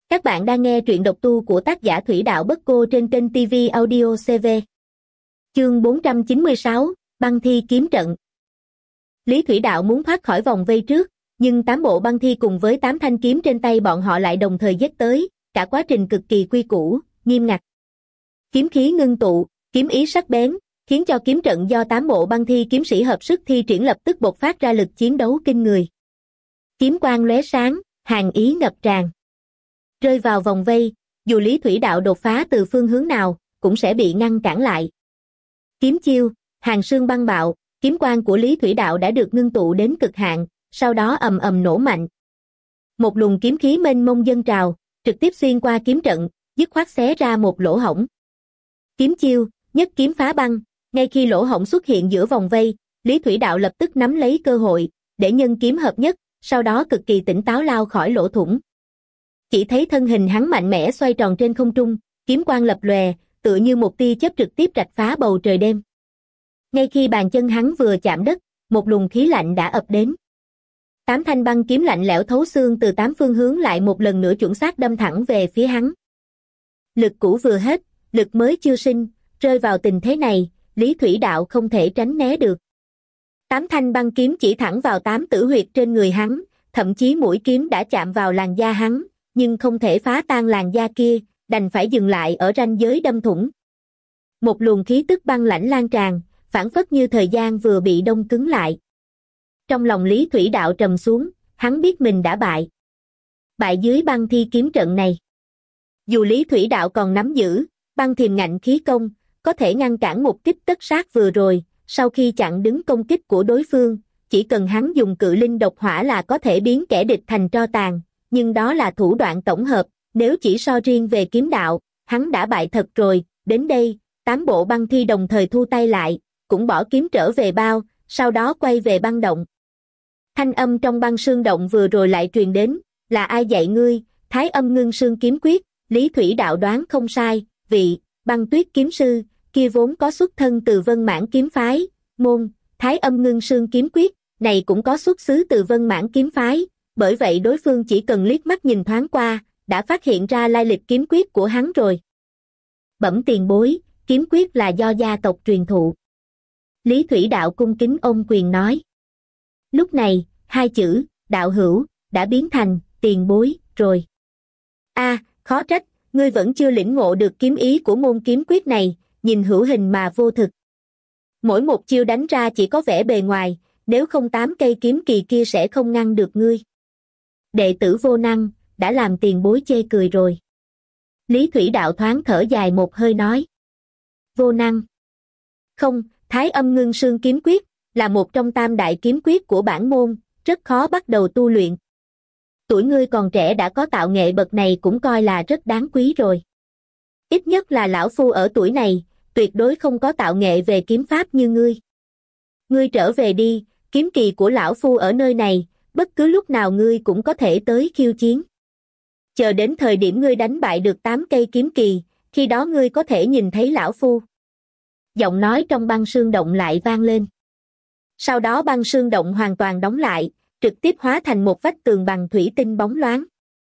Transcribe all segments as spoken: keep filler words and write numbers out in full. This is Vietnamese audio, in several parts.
Các bạn đang nghe truyện độc tu của tác giả Thủy Đạo Bất Cô trên kênh ti vi Audio xê vê. Chương bốn trăm chín mươi sáu, băng thi kiếm trận. Lý Thủy Đạo muốn thoát khỏi vòng vây trước, nhưng tám bộ băng thi cùng với tám thanh kiếm trên tay bọn họ lại đồng thời giết tới, cả quá trình cực kỳ quy củ, nghiêm ngặt. Kiếm khí ngưng tụ, kiếm ý sắc bén, khiến cho kiếm trận do tám bộ băng thi kiếm sĩ hợp sức thi triển lập tức bộc phát ra lực chiến đấu kinh người. Kiếm quang lóe sáng, hàn ý ngập tràn. Rơi vào vòng vây, dù Lý Thủy Đạo đột phá từ phương hướng nào, cũng sẽ bị ngăn cản lại. Kiếm chiêu, Hàn Sương Băng Bạo, kiếm quang của Lý Thủy Đạo đã được ngưng tụ đến cực hạn, sau đó ầm ầm nổ mạnh. Một luồng kiếm khí mênh mông dâng trào, trực tiếp xuyên qua kiếm trận, dứt khoát xé ra một lỗ hổng. Kiếm chiêu, Nhất Kiếm Phá Băng, ngay khi lỗ hổng xuất hiện giữa vòng vây, Lý Thủy Đạo lập tức nắm lấy cơ hội, để nhân kiếm hợp nhất, sau đó cực kỳ tỉnh táo lao khỏi lỗ thủng. Chỉ thấy thân hình hắn mạnh mẽ xoay tròn trên không trung, kiếm quang lập lòe, tựa như một tia chớp trực tiếp rạch phá bầu trời đêm. Ngay khi bàn chân hắn vừa chạm đất, một luồng khí lạnh đã ập đến. Tám thanh băng kiếm lạnh lẽo thấu xương từ tám phương hướng lại một lần nữa chuẩn xác đâm thẳng về phía hắn. Lực cũ vừa hết, lực mới chưa sinh, rơi vào tình thế này, Lý Thủy Đạo không thể tránh né được. Tám thanh băng kiếm chỉ thẳng vào tám tử huyệt trên người hắn, thậm chí mũi kiếm đã chạm vào làn da hắn, nhưng không thể phá tan làn da kia, đành phải dừng lại ở ranh giới đâm thủng. Một luồng khí tức băng lãnh lan tràn, phảng phất như thời gian vừa bị đông cứng lại. Trong lòng Lý Thủy Đạo trầm xuống, hắn biết mình đã bại. Bại dưới băng thi kiếm trận này. Dù Lý Thủy Đạo còn nắm giữ băng thiềm ngạnh khí công, có thể ngăn cản một kích tất sát vừa rồi, sau khi chặn đứng công kích của đối phương, chỉ cần hắn dùng cự linh độc hỏa là có thể biến kẻ địch thành tro tàn, nhưng đó là thủ đoạn tổng hợp, nếu chỉ so riêng về kiếm đạo, hắn đã bại thật rồi. Đến đây, tám bộ băng thi đồng thời thu tay lại, cũng bỏ kiếm trở về bao, sau đó quay về băng động. Thanh âm trong băng sương động vừa rồi lại truyền đến, là ai dạy ngươi? Thái Âm Ngưng Sương Kiếm Quyết. Lý Thủy Đạo đoán không sai, vị băng tuyết kiếm sư kia vốn có xuất thân từ Vân Mãn kiếm phái, môn Thái Âm Ngưng Sương Kiếm Quyết này cũng có xuất xứ từ Vân Mãn kiếm phái, bởi vậy đối phương chỉ cần liếc mắt nhìn thoáng qua, đã phát hiện ra lai lịch kiếm quyết của hắn rồi. Bẩm tiền bối, kiếm quyết là do gia tộc truyền thụ. Lý Thủy Đạo cung kính ôm quyền nói. Lúc này, hai chữ đạo hữu đã biến thành tiền bối rồi. A, à, khó trách, ngươi vẫn chưa lĩnh ngộ được kiếm ý của môn kiếm quyết này, nhìn hữu hình mà vô thực. Mỗi một chiêu đánh ra chỉ có vẻ bề ngoài, nếu không tám cây kiếm kỳ kia sẽ không ngăn được ngươi. Đệ tử vô năng, đã làm tiền bối chê cười rồi. Lý Thủy Đạo thoáng thở dài một hơi nói. Vô năng. Không, Thái Âm Ngưng Sương Kiếm Quyết là một trong tam đại kiếm quyết của bản môn, rất khó bắt đầu tu luyện. Tuổi ngươi còn trẻ đã có tạo nghệ bậc này cũng coi là rất đáng quý rồi. Ít nhất là lão phu ở tuổi này, tuyệt đối không có tạo nghệ về kiếm pháp như ngươi. Ngươi trở về đi, kiếm kỳ của lão phu ở nơi này, bất cứ lúc nào ngươi cũng có thể tới khiêu chiến. Chờ đến thời điểm ngươi đánh bại được tám cây kiếm kỳ, khi đó ngươi có thể nhìn thấy lão phu. Giọng nói trong băng sương động lại vang lên. Sau đó băng sương động hoàn toàn đóng lại, trực tiếp hóa thành một vách tường bằng thủy tinh bóng loáng.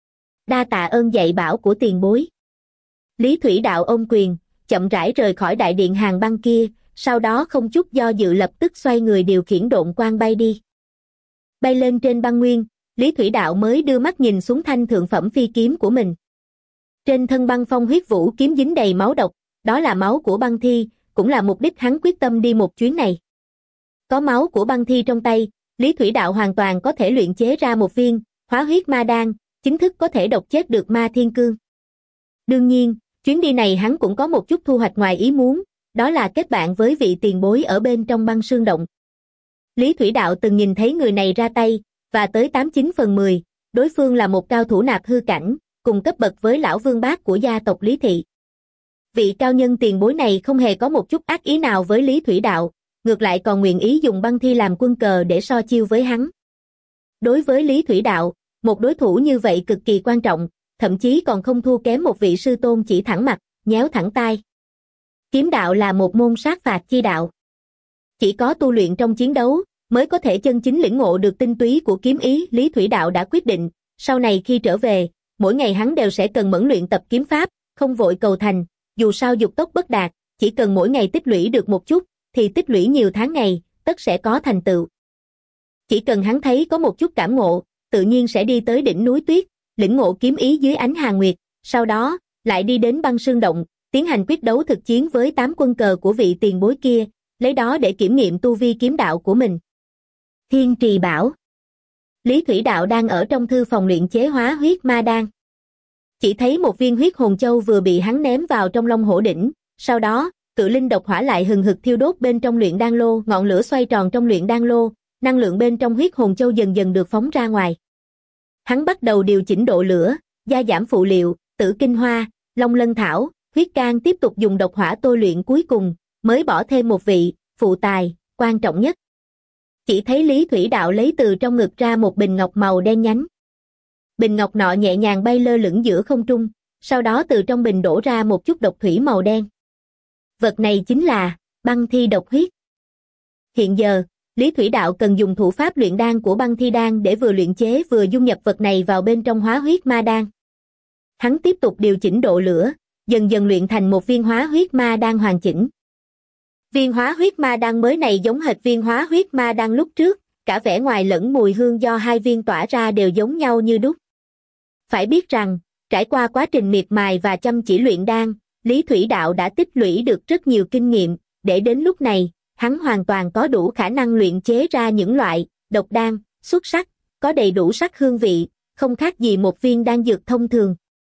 Đa tạ ơn dạy bảo của tiền bối. Lý Thủy Đạo ôm quyền, chậm rãi rời khỏi đại điện hàng băng kia, sau đó không chút do dự lập tức xoay người điều khiển độn quang bay đi. Bay lên trên băng nguyên, Lý Thủy Đạo mới đưa mắt nhìn xuống thanh thượng phẩm phi kiếm của mình. Trên thân băng phong huyết vũ kiếm dính đầy máu độc, đó là máu của băng thi, cũng là mục đích hắn quyết tâm đi một chuyến này. Có máu của băng thi trong tay, Lý Thủy Đạo hoàn toàn có thể luyện chế ra một viên hóa huyết ma đan, chính thức có thể độc chết được ma thiên cương. Đương nhiên, chuyến đi này hắn cũng có một chút thu hoạch ngoài ý muốn, đó là kết bạn với vị tiền bối ở bên trong băng sương động. Lý Thủy Đạo từng nhìn thấy người này ra tay, và tới tám chín phần mười, đối phương là một cao thủ nạp hư cảnh, cùng cấp bậc với lão vương bác của gia tộc Lý Thị. Vị cao nhân tiền bối này không hề có một chút ác ý nào với Lý Thủy Đạo, ngược lại còn nguyện ý dùng băng thi làm quân cờ để so chiêu với hắn. Đối với Lý Thủy Đạo, một đối thủ như vậy cực kỳ quan trọng, thậm chí còn không thua kém một vị sư tôn chỉ thẳng mặt, nhéo thẳng tai. Kiếm đạo là một môn sát phạt chi đạo. Chỉ có tu luyện trong chiến đấu, mới có thể chân chính lĩnh ngộ được tinh túy của kiếm ý. Lý Thủy Đạo đã quyết định, sau này khi trở về, mỗi ngày hắn đều sẽ cần mẫn luyện tập kiếm pháp, không vội cầu thành, dù sao dục tốc bất đạt, chỉ cần mỗi ngày tích lũy được một chút, thì tích lũy nhiều tháng ngày, tất sẽ có thành tựu. Chỉ cần hắn thấy có một chút cảm ngộ, tự nhiên sẽ đi tới đỉnh núi tuyết, lĩnh ngộ kiếm ý dưới ánh hàng nguyệt, sau đó, lại đi đến băng sương động, tiến hành quyết đấu thực chiến với tám quân cờ của vị tiền bối kia, lấy đó để kiểm nghiệm tu vi kiếm đạo của mình. Thiên Trì Bảo. Lý Thủy Đạo đang ở trong thư phòng luyện chế hóa huyết ma đan. Chỉ thấy một viên huyết hồn châu vừa bị hắn ném vào trong Long Hổ đỉnh, sau đó, cự linh độc hỏa lại hừng hực thiêu đốt bên trong luyện đan lô, ngọn lửa xoay tròn trong luyện đan lô, năng lượng bên trong huyết hồn châu dần dần được phóng ra ngoài. Hắn bắt đầu điều chỉnh độ lửa, gia giảm phụ liệu, tử kinh hoa, long lân thảo, huyết can tiếp tục dùng độc hỏa tôi luyện cuối cùng, mới bỏ thêm một vị, phụ tài, quan trọng nhất. Chỉ thấy Lý Thủy Đạo lấy từ trong ngực ra một bình ngọc màu đen nhánh. Bình ngọc nọ nhẹ nhàng bay lơ lửng giữa không trung, sau đó từ trong bình đổ ra một chút độc thủy màu đen. Vật này chính là băng thi độc huyết. Hiện giờ, Lý Thủy Đạo cần dùng thủ pháp luyện đan của băng thi đan để vừa luyện chế vừa dung nhập vật này vào bên trong hóa huyết ma đan. Hắn tiếp tục điều chỉnh độ lửa, dần dần luyện thành một viên hóa huyết ma đan hoàn chỉnh. Viên hóa huyết ma đan mới này giống hệt viên hóa huyết ma đan lúc trước, cả vẻ ngoài lẫn mùi hương do hai viên tỏa ra đều giống nhau như đúc. Phải biết rằng, trải qua quá trình miệt mài và chăm chỉ luyện đan, Lý Thủy Đạo đã tích lũy được rất nhiều kinh nghiệm, để đến lúc này, hắn hoàn toàn có đủ khả năng luyện chế ra những loại độc đan xuất sắc, có đầy đủ sắc hương vị, không khác gì một viên đan dược thông thường.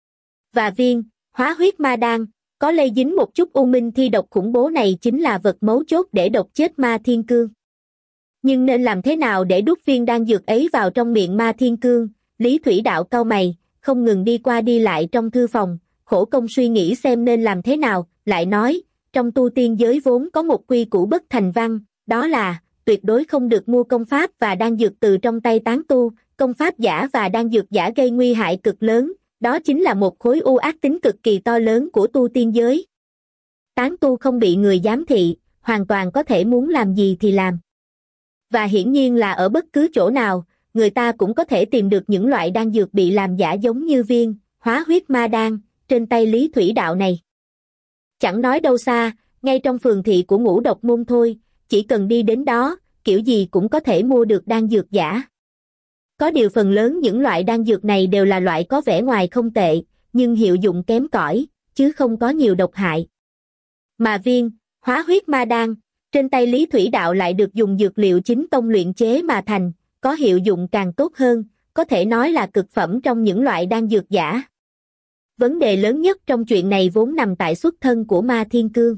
Và viên hóa huyết ma đan có lây dính một chút u minh thi độc khủng bố này chính là vật mấu chốt để độc chết Ma Thiên Cương. Nhưng nên làm thế nào để đút viên đan dược ấy vào trong miệng Ma Thiên Cương? Lý Thủy Đạo cau mày, không ngừng đi qua đi lại trong thư phòng, khổ công suy nghĩ xem nên làm thế nào, lại nói, trong tu tiên giới vốn có một quy củ bất thành văn, đó là, tuyệt đối không được mua công pháp và đan dược từ trong tay tán tu, công pháp giả và đan dược giả gây nguy hại cực lớn, đó chính là một khối u ác tính cực kỳ to lớn của tu tiên giới. Tán tu không bị người giám thị, hoàn toàn có thể muốn làm gì thì làm. Và hiển nhiên là ở bất cứ chỗ nào, người ta cũng có thể tìm được những loại đan dược bị làm giả giống như viên hóa huyết ma đan trên tay Lý Thủy Đạo này. Chẳng nói đâu xa, ngay trong phường thị của Ngũ Độc Môn thôi, chỉ cần đi đến đó, kiểu gì cũng có thể mua được đan dược giả. Có điều phần lớn những loại đan dược này đều là loại có vẻ ngoài không tệ, nhưng hiệu dụng kém cỏi, chứ không có nhiều độc hại. Mà viên hóa huyết ma đan trên tay Lý Thủy Đạo lại được dùng dược liệu chính tông luyện chế mà thành, có hiệu dụng càng tốt hơn, có thể nói là cực phẩm trong những loại đan dược giả. Vấn đề lớn nhất trong chuyện này vốn nằm tại xuất thân của Ma Thiên Cương.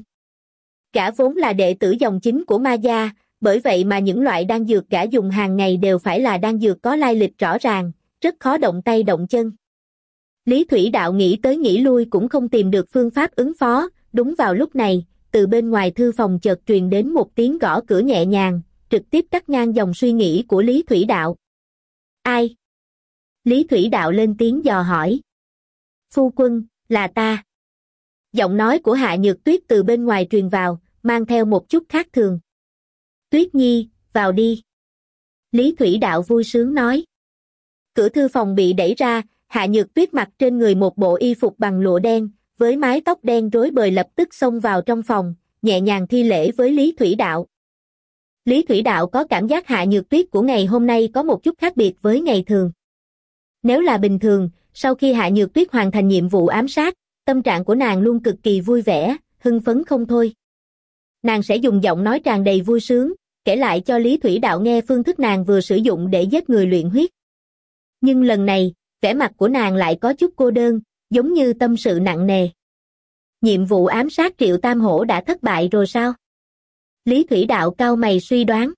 Gã vốn là đệ tử dòng chính của Ma gia, bởi vậy mà những loại đan dược gã dùng hàng ngày đều phải là đan dược có lai lịch rõ ràng, rất khó động tay động chân. Lý Thủy Đạo nghĩ tới nghĩ lui cũng không tìm được phương pháp ứng phó, đúng vào lúc này, từ bên ngoài thư phòng chợt truyền đến một tiếng gõ cửa nhẹ nhàng, trực tiếp cắt ngang dòng suy nghĩ của Lý Thủy Đạo. Ai? Lý Thủy Đạo lên tiếng dò hỏi. Phu quân, là ta. Giọng nói của Hạ Nhược Tuyết từ bên ngoài truyền vào, mang theo một chút khác thường. Tuyết Nhi, vào đi. Lý Thủy Đạo vui sướng nói. Cửa thư phòng bị đẩy ra, Hạ Nhược Tuyết mặc trên người một bộ y phục bằng lụa đen, với mái tóc đen rối bời lập tức xông vào trong phòng, nhẹ nhàng thi lễ với Lý Thủy Đạo. Lý Thủy Đạo có cảm giác Hạ Nhược Tuyết của ngày hôm nay có một chút khác biệt với ngày thường. Nếu là bình thường, sau khi Hạ Nhược Tuyết hoàn thành nhiệm vụ ám sát, tâm trạng của nàng luôn cực kỳ vui vẻ, hưng phấn không thôi. Nàng sẽ dùng giọng nói tràn đầy vui sướng, kể lại cho Lý Thủy Đạo nghe phương thức nàng vừa sử dụng để giết người luyện huyết. Nhưng lần này, vẻ mặt của nàng lại có chút cô đơn, giống như tâm sự nặng nề. Nhiệm vụ ám sát Triệu Tam Hổ đã thất bại rồi sao? Lý Thủy Đạo cau mày suy đoán.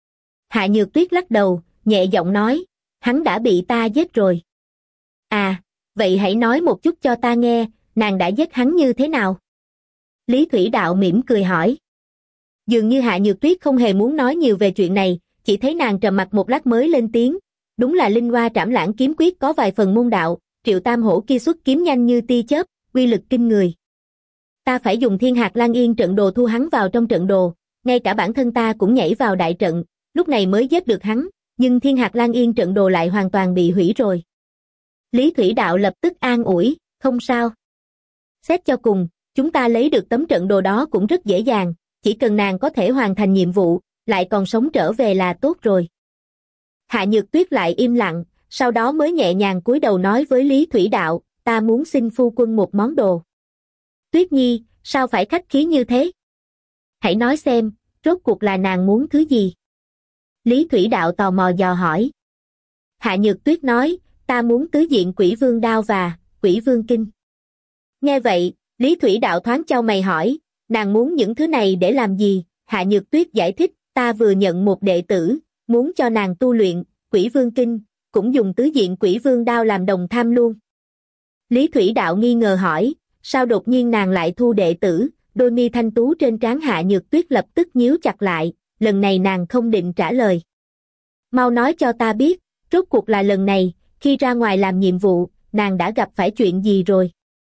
Hạ Nhược Tuyết lắc đầu, nhẹ giọng nói, hắn đã bị ta giết rồi. À, vậy hãy nói một chút cho ta nghe, nàng đã giết hắn như thế nào? Lý Thủy Đạo mỉm cười hỏi. Dường như Hạ Nhược Tuyết không hề muốn nói nhiều về chuyện này, chỉ thấy nàng trầm mặc một lát mới lên tiếng. Đúng là Linh Hoa Trảm Lãng kiếm quyết có vài phần môn đạo, Triệu Tam Hổ kia xuất kiếm nhanh như tia chớp, uy lực kinh người. Ta phải dùng Thiên Hạt Lan Yên trận đồ thu hắn vào trong trận đồ, ngay cả bản thân ta cũng nhảy vào đại trận, lúc này mới giết được hắn, nhưng Thiên Hạt Lan Yên trận đồ lại hoàn toàn bị hủy rồi. Lý Thủy Đạo lập tức an ủi, không sao. Xét cho cùng, chúng ta lấy được tấm trận đồ đó cũng rất dễ dàng, chỉ cần nàng có thể hoàn thành nhiệm vụ, lại còn sống trở về là tốt rồi. Hạ Nhược Tuyết lại im lặng, sau đó mới nhẹ nhàng cúi đầu nói với Lý Thủy Đạo, ta muốn xin phu quân một món đồ. Tuyết Nhi, sao phải khách khí như thế? Hãy nói xem, rốt cuộc là nàng muốn thứ gì? Lý Thủy Đạo tò mò dò hỏi. Hạ Nhược Tuyết nói, ta muốn tứ diện Quỷ Vương đao và Quỷ Vương kinh. Nghe vậy, Lý Thủy Đạo thoáng chau mày hỏi, nàng muốn những thứ này để làm gì? Hạ Nhược Tuyết giải thích, ta vừa nhận một đệ tử, muốn cho nàng tu luyện Quỷ Vương kinh, cũng dùng tứ diện Quỷ Vương đao làm đồng tham luôn. Lý Thủy Đạo nghi ngờ hỏi, sao đột nhiên nàng lại thu đệ tử? Đôi mi thanh tú trên trán Hạ Nhược Tuyết lập tức nhíu chặt lại, lần này nàng không định trả lời. Mau nói cho ta biết, rốt cuộc là lần này, khi ra ngoài làm nhiệm vụ, nàng đã gặp phải chuyện gì rồi?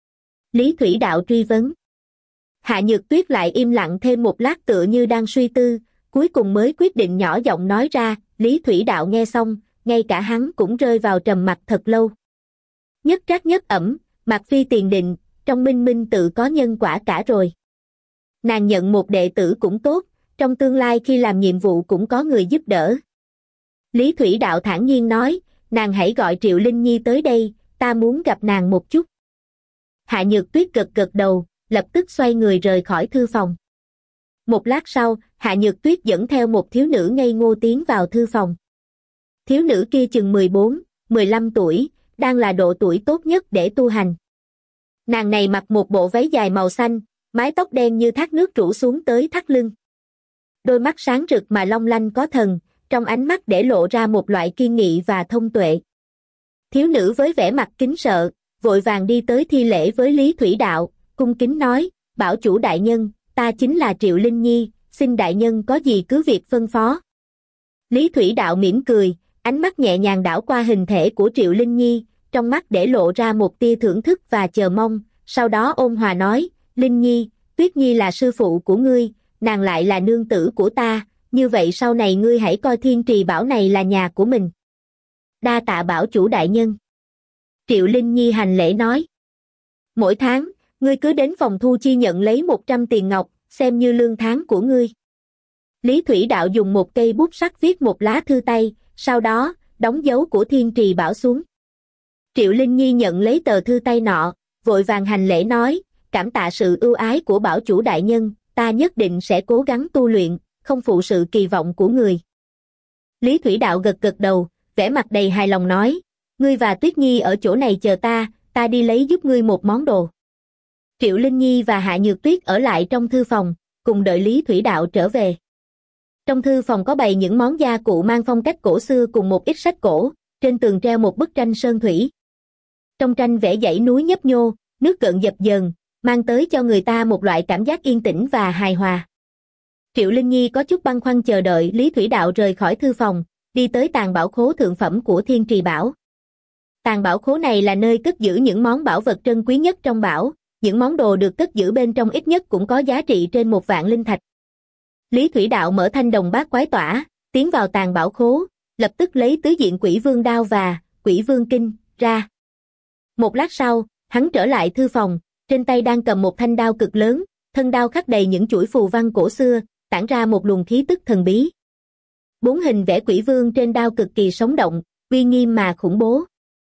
Lý Thủy Đạo truy vấn. Hạ Nhược Tuyết lại im lặng thêm một lát tựa như đang suy tư, cuối cùng mới quyết định nhỏ giọng nói ra. Lý Thủy Đạo nghe xong, ngay cả hắn cũng rơi vào trầm mặc thật lâu. Nhất trác nhất ẩm, mặc phi tiền định, trong minh minh tự có nhân quả cả rồi. Nàng nhận một đệ tử cũng tốt, trong tương lai khi làm nhiệm vụ cũng có người giúp đỡ. Lý Thủy Đạo thản nhiên nói, nàng hãy gọi Triệu Linh Nhi tới đây, ta muốn gặp nàng một chút. Hạ Nhược Tuyết gật gật đầu, lập tức xoay người rời khỏi thư phòng. Một lát sau, Hạ Nhược Tuyết dẫn theo một thiếu nữ ngây ngô tiến vào thư phòng. Thiếu nữ kia chừng mười bốn, mười lăm tuổi, đang là độ tuổi tốt nhất để tu hành. Nàng này mặc một bộ váy dài màu xanh, mái tóc đen như thác nước rủ xuống tới thắt lưng. Đôi mắt sáng rực mà long lanh có thần, trong ánh mắt để lộ ra một loại kiên nghị và thông tuệ. Thiếu nữ với vẻ mặt kính sợ, vội vàng đi tới thi lễ với Lý Thủy Đạo, cung kính nói, bảo chủ đại nhân, ta chính là Triệu Linh Nhi, xin đại nhân có gì cứ việc phân phó. Lý Thủy Đạo mỉm cười, ánh mắt nhẹ nhàng đảo qua hình thể của Triệu Linh Nhi, trong mắt để lộ ra một tia thưởng thức và chờ mong, sau đó ôn hòa nói, Linh Nhi, Tuyết Nhi là sư phụ của ngươi, nàng lại là nương tử của ta, như vậy sau này ngươi hãy coi Thiên Trì Bảo này là nhà của mình. Đa tạ bảo chủ đại nhân. Triệu Linh Nhi hành lễ nói. Mỗi tháng, ngươi cứ đến phòng thu chi nhận lấy một trăm tiền ngọc, xem như lương tháng của ngươi. Lý Thủy Đạo dùng một cây bút sắt viết một lá thư tay, sau đó, đóng dấu của Thiên Trì Bảo xuống. Triệu Linh Nhi nhận lấy tờ thư tay nọ, vội vàng hành lễ nói, cảm tạ sự ưu ái của bảo chủ đại nhân, ta nhất định sẽ cố gắng tu luyện, không phụ sự kỳ vọng của người. Lý Thủy Đạo gật gật đầu, vẻ mặt đầy hài lòng nói, ngươi và Tuyết Nhi ở chỗ này chờ ta, ta đi lấy giúp ngươi một món đồ. Triệu Linh Nhi và Hạ Nhược Tuyết ở lại trong thư phòng, cùng đợi Lý Thủy Đạo trở về. Trong thư phòng có bày những món gia cụ mang phong cách cổ xưa cùng một ít sách cổ, trên tường treo một bức tranh sơn thủy. Trong tranh vẽ dãy núi nhấp nhô, nước gợn dập dờn, mang tới cho người ta một loại cảm giác yên tĩnh và hài hòa. Triệu Linh Nhi có chút băn khoăn chờ đợi Lý Thủy Đạo rời khỏi thư phòng, đi tới tàng bảo khố thượng phẩm của Thiên Trì Bảo. Tàng bảo khố này là nơi cất giữ những món bảo vật trân quý nhất trong bảo, những món đồ được cất giữ bên trong ít nhất cũng có giá trị trên một vạn linh thạch. Lý Thủy Đạo mở thanh đồng bát quái tỏa, tiến vào tàng bảo khố, lập tức lấy tứ diện Quỷ Vương đao và Quỷ Vương kinh ra. Một lát sau, hắn trở lại thư phòng, trên tay đang cầm một thanh đao cực lớn, thân đao khắc đầy những chuỗi phù văn cổ xưa, tản ra một luồng khí tức thần bí. Bốn hình vẽ Quỷ Vương trên đao cực kỳ sống động, uy nghiêm mà khủng bố.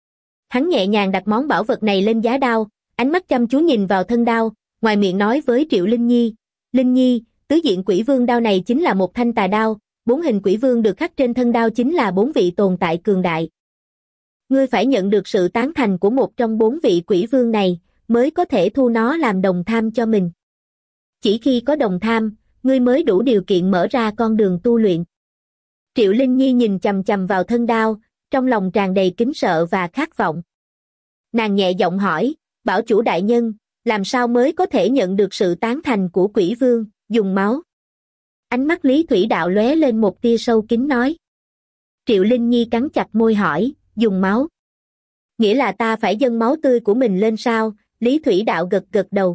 Hắn nhẹ nhàng đặt món bảo vật này lên giá đao, ánh mắt chăm chú nhìn vào thân đao, ngoài miệng nói với Triệu Linh Nhi, Linh Nhi, tứ diện Quỷ Vương đao này chính là một thanh tà đao, bốn hình Quỷ Vương được khắc trên thân đao chính là bốn vị tồn tại cường đại. Ngươi phải nhận được sự tán thành của một trong bốn vị Quỷ Vương này, mới có thể thu nó làm đồng tham cho mình. Chỉ khi có đồng tham, ngươi mới đủ điều kiện mở ra con đường tu luyện. Triệu Linh Nhi nhìn chằm chằm vào thân đao, trong lòng tràn đầy kính sợ và khát vọng. Nàng nhẹ giọng hỏi, bảo chủ đại nhân, làm sao mới có thể nhận được sự tán thành của Quỷ Vương, dùng máu? Ánh mắt Lý Thủy Đạo lóe lên một tia sâu kín nói. Triệu Linh Nhi cắn chặt môi hỏi, dùng máu? Nghĩa là ta phải dâng máu tươi của mình lên sao? Lý Thủy Đạo gật gật đầu.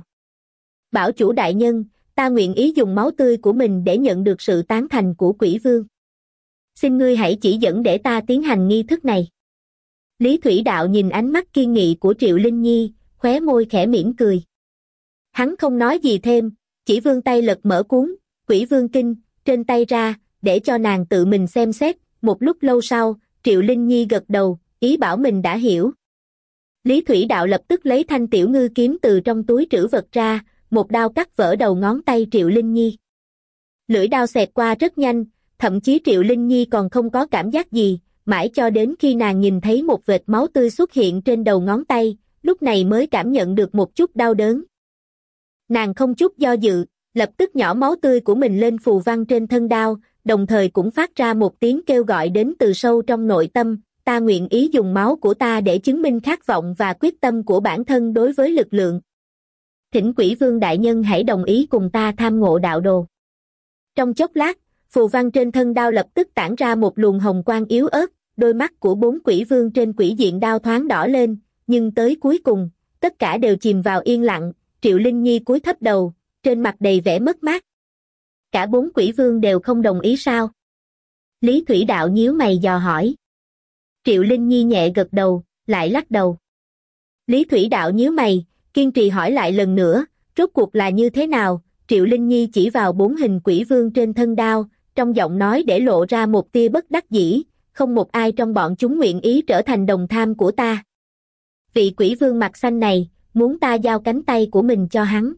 Bảo chủ đại nhân, ta nguyện ý dùng máu tươi của mình để nhận được sự tán thành của Quỷ Vương. Xin ngươi hãy chỉ dẫn để ta tiến hành nghi thức này. Lý Thủy Đạo nhìn ánh mắt kiên nghị của Triệu Linh Nhi, khóe môi khẽ mỉm cười. Hắn không nói gì thêm, chỉ vươn tay lật mở cuốn Quỷ Vương Kinh trên tay ra, để cho nàng tự mình xem xét. Một lúc lâu sau, Triệu Linh Nhi gật đầu, ý bảo mình đã hiểu. Lý Thủy Đạo lập tức lấy thanh tiểu ngư kiếm từ trong túi trữ vật ra, một đao cắt vỡ đầu ngón tay Triệu Linh Nhi. Lưỡi đao xẹt qua rất nhanh, thậm chí Triệu Linh Nhi còn không có cảm giác gì, mãi cho đến khi nàng nhìn thấy một vệt máu tươi xuất hiện trên đầu ngón tay, lúc này mới cảm nhận được một chút đau đớn. Nàng không chút do dự, lập tức nhỏ máu tươi của mình lên phù văn trên thân đao, đồng thời cũng phát ra một tiếng kêu gọi đến từ sâu trong nội tâm, ta nguyện ý dùng máu của ta để chứng minh khát vọng và quyết tâm của bản thân đối với lực lượng. Thỉnh Quỷ Vương đại nhân hãy đồng ý cùng ta tham ngộ đạo đồ. Trong chốc lát, phù văn trên thân đao lập tức tản ra một luồng hồng quang yếu ớt, đôi mắt của bốn quỷ vương trên quỷ diện đao thoáng đỏ lên, nhưng tới cuối cùng, tất cả đều chìm vào yên lặng. Triệu Linh Nhi cúi thấp đầu, trên mặt đầy vẻ mất mát. Cả bốn quỷ vương đều không đồng ý sao? Lý Thủy Đạo nhíu mày dò hỏi. Triệu Linh Nhi nhẹ gật đầu, lại lắc đầu. Lý Thủy Đạo nhíu mày, kiên trì hỏi lại lần nữa, rốt cuộc là như thế nào? Triệu Linh Nhi chỉ vào bốn hình quỷ vương trên thân đao, trong giọng nói để lộ ra một tia bất đắc dĩ, không một ai trong bọn chúng nguyện ý trở thành đồng tham của ta. Vị quỷ vương mặt xanh này, muốn ta giao cánh tay của mình cho hắn.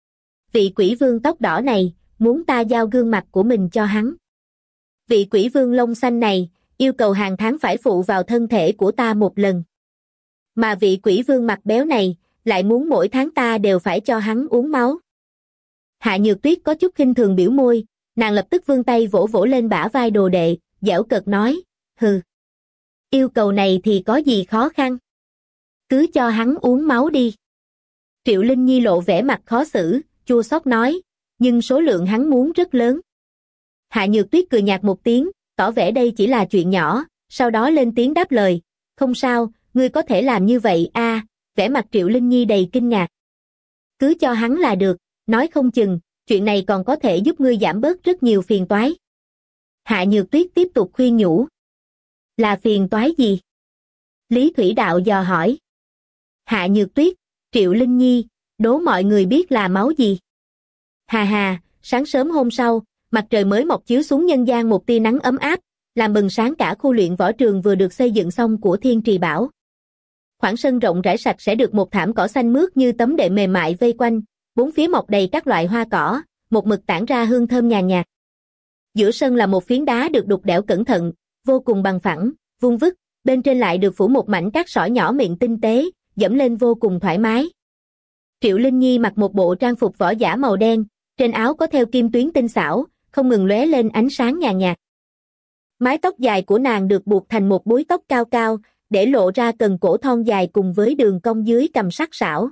Vị quỷ vương tóc đỏ này, muốn ta giao gương mặt của mình cho hắn. Vị quỷ vương lông xanh này, yêu cầu hàng tháng phải phụ vào thân thể của ta một lần. Mà vị quỷ vương mặt béo này, lại muốn mỗi tháng ta đều phải cho hắn uống máu. Hạ Nhược Tuyết có chút khinh thường biểu môi, nàng lập tức vươn tay vỗ vỗ lên bả vai đồ đệ, giễu cợt nói, hừ. Yêu cầu này thì có gì khó khăn? Cứ cho hắn uống máu đi. Triệu Linh Nhi lộ vẻ mặt khó xử, chua xót nói, nhưng số lượng hắn muốn rất lớn. Hạ Nhược Tuyết cười nhạt một tiếng, tỏ vẻ đây chỉ là chuyện nhỏ, sau đó lên tiếng đáp lời, không sao, ngươi có thể làm như vậy a. À, vẻ mặt Triệu Linh Nhi đầy kinh ngạc. Cứ cho hắn là được, nói không chừng, chuyện này còn có thể giúp ngươi giảm bớt rất nhiều phiền toái. Hạ Nhược Tuyết tiếp tục khuyên nhủ. Là phiền toái gì? Lý Thủy Đạo dò hỏi. Hạ Nhược Tuyết, Triệu Linh Nhi, đố mọi người biết là máu gì? Hà hà, sáng sớm hôm sau, mặt trời mới mọc chiếu xuống nhân gian một tia nắng ấm áp, làm bừng sáng cả khu luyện võ trường vừa được xây dựng xong của Thiên Trì Bảo. Khoảng sân rộng rãi sạch sẽ được một thảm cỏ xanh mướt như tấm đệm mềm mại vây quanh, bốn phía mọc đầy các loại hoa cỏ, một mực tản ra hương thơm nhàn nhạt. Giữa sân là một phiến đá được đục đẽo cẩn thận, vô cùng bằng phẳng, vuông vức, bên trên lại được phủ một mảnh cát sỏi nhỏ mịn tinh tế, dẫm lên vô cùng thoải mái. Triệu Linh Nhi mặc một bộ trang phục võ giả màu đen, trên áo có thêu kim tuyến tinh xảo, không ngừng lóe lên ánh sáng nhàn nhạt. Mái tóc dài của nàng được buộc thành một búi tóc cao cao, để lộ ra cần cổ thon dài cùng với đường cong dưới cằm sắc sảo.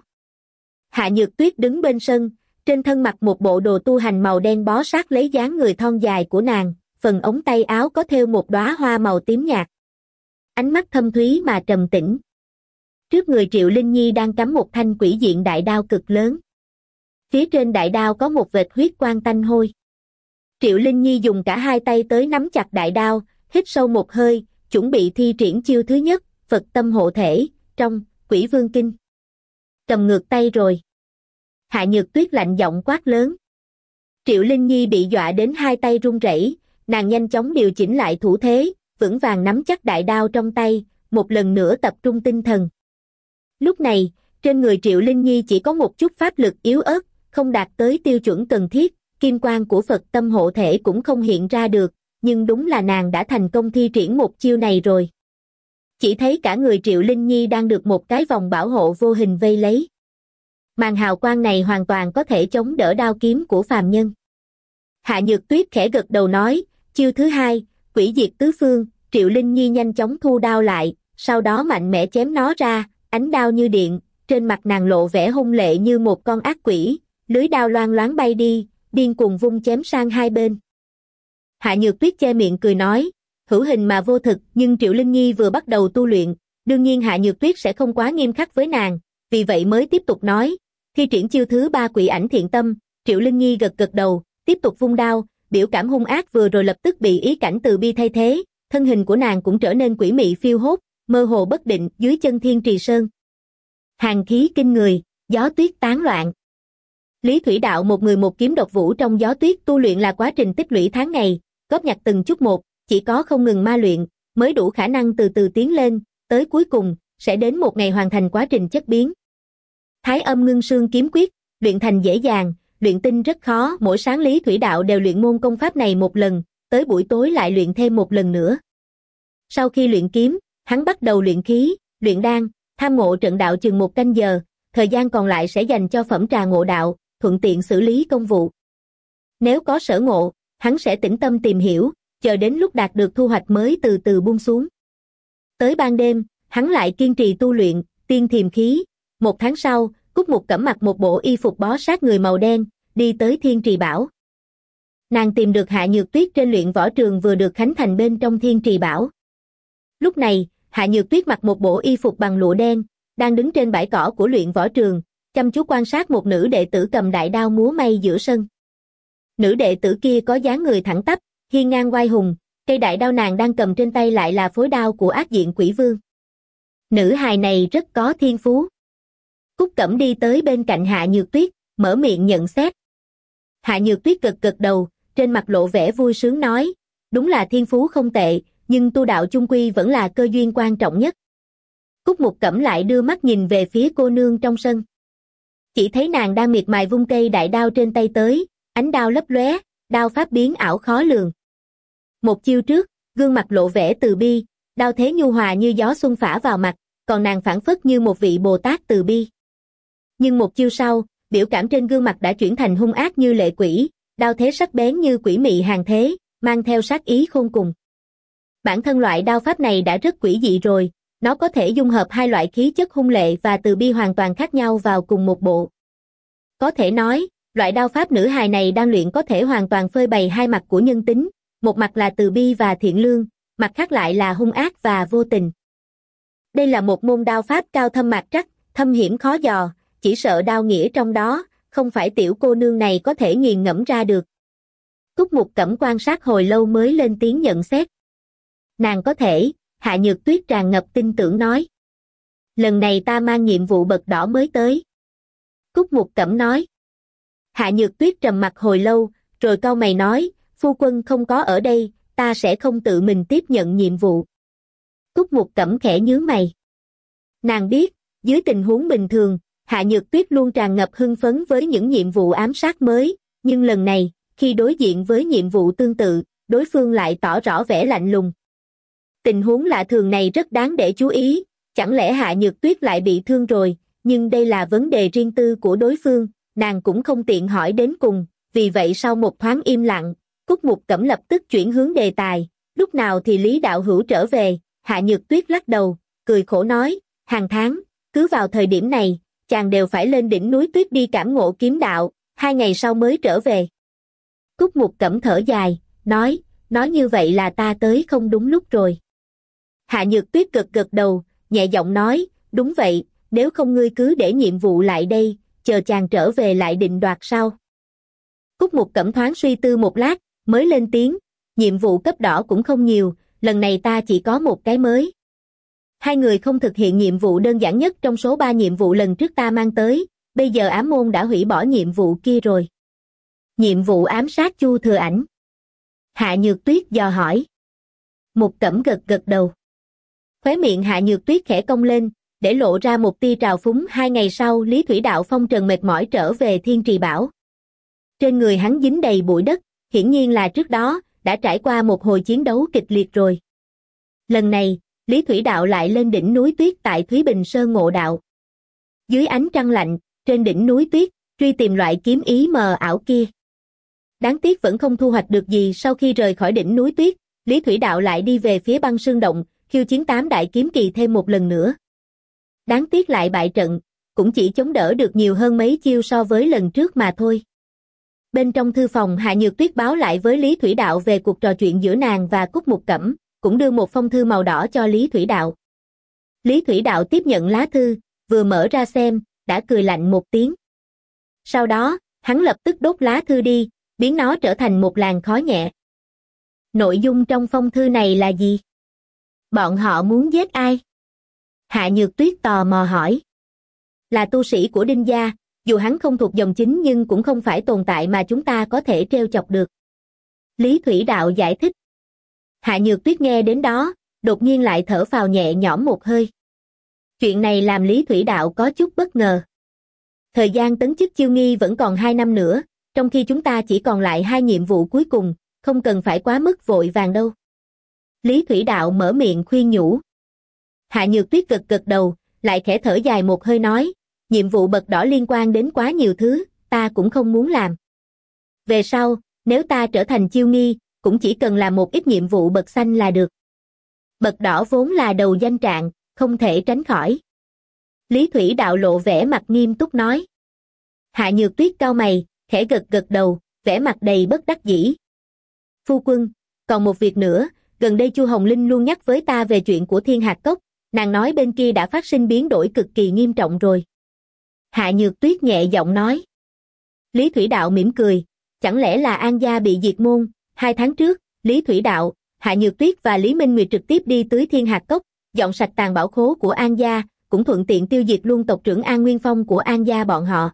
Hạ Nhược Tuyết đứng bên sân, trên thân mặc một bộ đồ tu hành màu đen bó sát lấy dáng người thon dài của nàng, phần ống tay áo có thêu một đóa hoa màu tím nhạt. Ánh mắt thâm thúy mà trầm tĩnh. Trước người Triệu Linh Nhi đang cắm một thanh quỷ diện đại đao cực lớn. Phía trên đại đao có một vệt huyết quang tanh hôi. Triệu Linh Nhi dùng cả hai tay tới nắm chặt đại đao, hít sâu một hơi, chuẩn bị thi triển chiêu thứ nhất, Phật tâm hộ thể, trong Quỷ Vương Kinh. Cầm ngược tay rồi. Hạ Nhược Tuyết lạnh giọng quát lớn. Triệu Linh Nhi bị dọa đến hai tay run rẩy, nàng nhanh chóng điều chỉnh lại thủ thế, vững vàng nắm chắc đại đao trong tay, một lần nữa tập trung tinh thần. Lúc này, trên người Triệu Linh Nhi chỉ có một chút pháp lực yếu ớt, không đạt tới tiêu chuẩn cần thiết, kim quang của Phật tâm hộ thể cũng không hiện ra được, nhưng đúng là nàng đã thành công thi triển một chiêu này rồi. Chỉ thấy cả người Triệu Linh Nhi đang được một cái vòng bảo hộ vô hình vây lấy. Màn hào quang này hoàn toàn có thể chống đỡ đao kiếm của phàm nhân. Hạ Nhược Tuyết khẽ gật đầu nói, chiêu thứ hai, quỷ diệt tứ phương. Triệu Linh Nhi nhanh chóng thu đao lại, sau đó mạnh mẽ chém nó ra, ánh đao như điện, trên mặt nàng lộ vẻ hung lệ như một con ác quỷ, lưới đao loang loáng bay đi, điên cuồng vung chém sang hai bên. Hạ Nhược Tuyết che miệng cười nói, hữu hình mà vô thực, nhưng Triệu Linh Nhi vừa bắt đầu tu luyện, đương nhiên Hạ Nhược Tuyết sẽ không quá nghiêm khắc với nàng, vì vậy mới tiếp tục nói, khi triển chiêu thứ ba quỷ ảnh thiện tâm. Triệu Linh Nhi gật gật đầu, tiếp tục vung đao, biểu cảm hung ác vừa rồi lập tức bị ý cảnh từ bi thay thế, thân hình của nàng cũng trở nên quỷ mị phiêu hốt, mơ hồ bất định dưới chân Thiên Trì Sơn. Hàn khí kinh người, gió tuyết tán loạn. Lý Thủy Đạo một người một kiếm độc vũ trong gió tuyết tu luyện là quá trình tích lũy tháng ngày, góp nhặt từng chút một, chỉ có không ngừng ma luyện, mới đủ khả năng từ từ tiến lên, tới cuối cùng, sẽ đến một ngày hoàn thành quá trình chất biến. Thái Âm Ngưng Sương kiếm quyết, luyện thành dễ dàng, luyện tinh rất khó, mỗi sáng Lý Thủy Đạo đều luyện môn công pháp này một lần, tới buổi tối lại luyện thêm một lần nữa. Sau khi luyện kiếm, hắn bắt đầu luyện khí, luyện đan, tham ngộ trận đạo chừng một canh giờ, thời gian còn lại sẽ dành cho phẩm trà ngộ đạo, thuận tiện xử lý công vụ. Nếu có sở ngộ, hắn sẽ tĩnh tâm tìm hiểu, chờ đến lúc đạt được thu hoạch mới từ từ buông xuống. Tới ban đêm, hắn lại kiên trì tu luyện, tiên thiềm khí. Một tháng sau, Cúc Mục Cẩm mặc một bộ y phục bó sát người màu đen, đi tới Thiên Trì Bảo. Nàng tìm được Hạ Nhược Tuyết trên luyện võ trường vừa được khánh thành bên trong Thiên Trì Bảo. Lúc này, Hạ Nhược Tuyết mặc một bộ y phục bằng lụa đen, đang đứng trên bãi cỏ của luyện võ trường, chăm chú quan sát một nữ đệ tử cầm đại đao múa may giữa sân. Nữ đệ tử kia có dáng người thẳng tắp, hiên ngang oai hùng, cây đại đao nàng đang cầm trên tay lại là phối đao của Ác Diện Quỷ Vương. Nữ hài này rất có thiên phú. Cúc Cẩm đi tới bên cạnh Hạ Nhược Tuyết, mở miệng nhận xét. Hạ Nhược Tuyết gật gật đầu, trên mặt lộ vẻ vui sướng nói, đúng là thiên phú không tệ, nhưng tu đạo chung quy vẫn là cơ duyên quan trọng nhất. Cúc Mục Cẩm lại đưa mắt nhìn về phía cô nương trong sân. Chỉ thấy nàng đang miệt mài vung cây đại đao trên tay tới, ánh đao lấp lóe, đao pháp biến ảo khó lường. Một chiêu trước, gương mặt lộ vẻ từ bi, đao thế nhu hòa như gió xuân phả vào mặt, còn nàng phảng phất như một vị Bồ Tát từ bi. Nhưng một chiêu sau, biểu cảm trên gương mặt đã chuyển thành hung ác như lệ quỷ, đao thế sắc bén như quỷ mị hàng thế, mang theo sát ý khôn cùng. Bản thân loại đao pháp này đã rất quỷ dị rồi, nó có thể dung hợp hai loại khí chất hung lệ và từ bi hoàn toàn khác nhau vào cùng một bộ. Có thể nói, loại đao pháp nữ hài này đang luyện có thể hoàn toàn phơi bày hai mặt của nhân tính, một mặt là từ bi và thiện lương, mặt khác lại là hung ác và vô tình. Đây là một môn đao pháp cao thâm mạc trắc, thâm hiểm khó dò, chỉ sợ đao nghĩa trong đó, không phải tiểu cô nương này có thể nghiền ngẫm ra được. Cúc Mục Cẩm quan sát hồi lâu mới lên tiếng nhận xét. Nàng có thể, Hạ Nhược Tuyết tràn ngập tin tưởng nói. Lần này ta mang nhiệm vụ bậc đỏ mới tới. Cúc Mục Cẩm nói. Hạ Nhược Tuyết trầm mặc hồi lâu, rồi cau mày nói, phu quân không có ở đây, ta sẽ không tự mình tiếp nhận nhiệm vụ. Cúc Mục Cẩm khẽ nhướng mày. Nàng biết, dưới tình huống bình thường, Hạ Nhược Tuyết luôn tràn ngập hưng phấn với những nhiệm vụ ám sát mới, nhưng lần này, khi đối diện với nhiệm vụ tương tự, đối phương lại tỏ rõ vẻ lạnh lùng. Tình huống lạ thường này rất đáng để chú ý, chẳng lẽ Hạ Nhược Tuyết lại bị thương rồi, nhưng đây là vấn đề riêng tư của đối phương, nàng cũng không tiện hỏi đến cùng, vì vậy sau một thoáng im lặng, Cúc Mục Cẩm lập tức chuyển hướng đề tài, lúc nào thì Lý đạo hữu trở về, Hạ Nhược Tuyết lắc đầu, cười khổ nói, hàng tháng, cứ vào thời điểm này, chàng đều phải lên đỉnh núi tuyết đi cảm ngộ kiếm đạo, hai ngày sau mới trở về. Cúc Mục Cẩm thở dài, nói, nói như vậy là ta tới không đúng lúc rồi. Hạ Nhược Tuyết gật gật đầu, nhẹ giọng nói, đúng vậy, nếu không ngươi cứ để nhiệm vụ lại đây, chờ chàng trở về lại định đoạt sau. Cúc Mục Cẩm thoáng suy tư một lát, mới lên tiếng, nhiệm vụ cấp đỏ cũng không nhiều, lần này ta chỉ có một cái mới. Hai người không thực hiện nhiệm vụ đơn giản nhất trong số ba nhiệm vụ lần trước ta mang tới, bây giờ ám môn đã hủy bỏ nhiệm vụ kia rồi. Nhiệm vụ ám sát Chu Thừa Ảnh. Hạ Nhược Tuyết dò hỏi. Mục Cẩm gật gật đầu. Khóe miệng Hạ Nhược Tuyết khẽ cong lên, để lộ ra một tia trào phúng. Hai ngày sau Lý Thủy Đạo phong trần mệt mỏi trở về Thiên Trì Bảo. Trên người hắn dính đầy bụi đất, hiển nhiên là trước đó, đã trải qua một hồi chiến đấu kịch liệt rồi. Lần này, Lý Thủy Đạo lại lên đỉnh núi tuyết tại Thúy Bình Sơn ngộ đạo. Dưới ánh trăng lạnh, trên đỉnh núi tuyết, truy tìm loại kiếm ý mờ ảo kia. Đáng tiếc vẫn không thu hoạch được gì. Sau khi rời khỏi đỉnh núi tuyết, Lý Thủy Đạo lại đi về phía băng sương động, khiêu chiến tám đại kiếm kỳ thêm một lần nữa. Đáng tiếc lại bại trận, cũng chỉ chống đỡ được nhiều hơn mấy chiêu so với lần trước mà thôi. Bên trong thư phòng, Hạ Nhược Tuyết báo lại với Lý Thủy Đạo về cuộc trò chuyện giữa nàng và Cúc Mục Cẩm, cũng đưa một phong thư màu đỏ cho Lý Thủy Đạo. Lý Thủy Đạo tiếp nhận lá thư, vừa mở ra xem, đã cười lạnh một tiếng. Sau đó, hắn lập tức đốt lá thư đi, biến nó trở thành một làn khói nhẹ. Nội dung trong phong thư này là gì? Bọn họ muốn giết ai? Hạ Nhược Tuyết tò mò hỏi. Là tu sĩ của Đinh gia, dù hắn không thuộc dòng chính nhưng cũng không phải tồn tại mà chúng ta có thể trêu chọc được. Lý Thủy Đạo giải thích. Hạ Nhược Tuyết nghe đến đó, đột nhiên lại thở phào nhẹ nhõm một hơi. Chuyện này làm Lý Thủy Đạo có chút bất ngờ. Thời gian tấn chức chiêu nghi vẫn còn hai năm nữa, trong khi chúng ta chỉ còn lại hai nhiệm vụ cuối cùng, không cần phải quá mức vội vàng đâu. Lý Thủy Đạo mở miệng khuyên nhủ. Hạ Nhược Tuyết gật gật đầu, lại khẽ thở dài một hơi nói, nhiệm vụ bậc đỏ liên quan đến quá nhiều thứ, ta cũng không muốn làm. Về sau, nếu ta trở thành chiêu nghi, cũng chỉ cần làm một ít nhiệm vụ bậc xanh là được. Bậc đỏ vốn là đầu danh trạng, không thể tránh khỏi. Lý Thủy Đạo lộ vẻ mặt nghiêm túc nói. Hạ Nhược Tuyết cau mày, khẽ gật gật đầu, vẻ mặt đầy bất đắc dĩ. Phu quân, còn một việc nữa, gần đây Chu Hồng Linh luôn nhắc với ta về chuyện của Thiên Hạt Cốc, nàng nói bên kia đã phát sinh biến đổi cực kỳ nghiêm trọng rồi. Hạ Nhược Tuyết nhẹ giọng nói. Lý Thủy Đạo mỉm cười, chẳng lẽ là An gia bị diệt môn? Hai tháng trước, Lý Thủy Đạo, Hạ Nhược Tuyết và Lý Minh Nguyệt trực tiếp đi tới Thiên Hạt Cốc, dọn sạch tàn bảo khố của An gia, cũng thuận tiện tiêu diệt luôn tộc trưởng An Nguyên Phong của An gia bọn họ.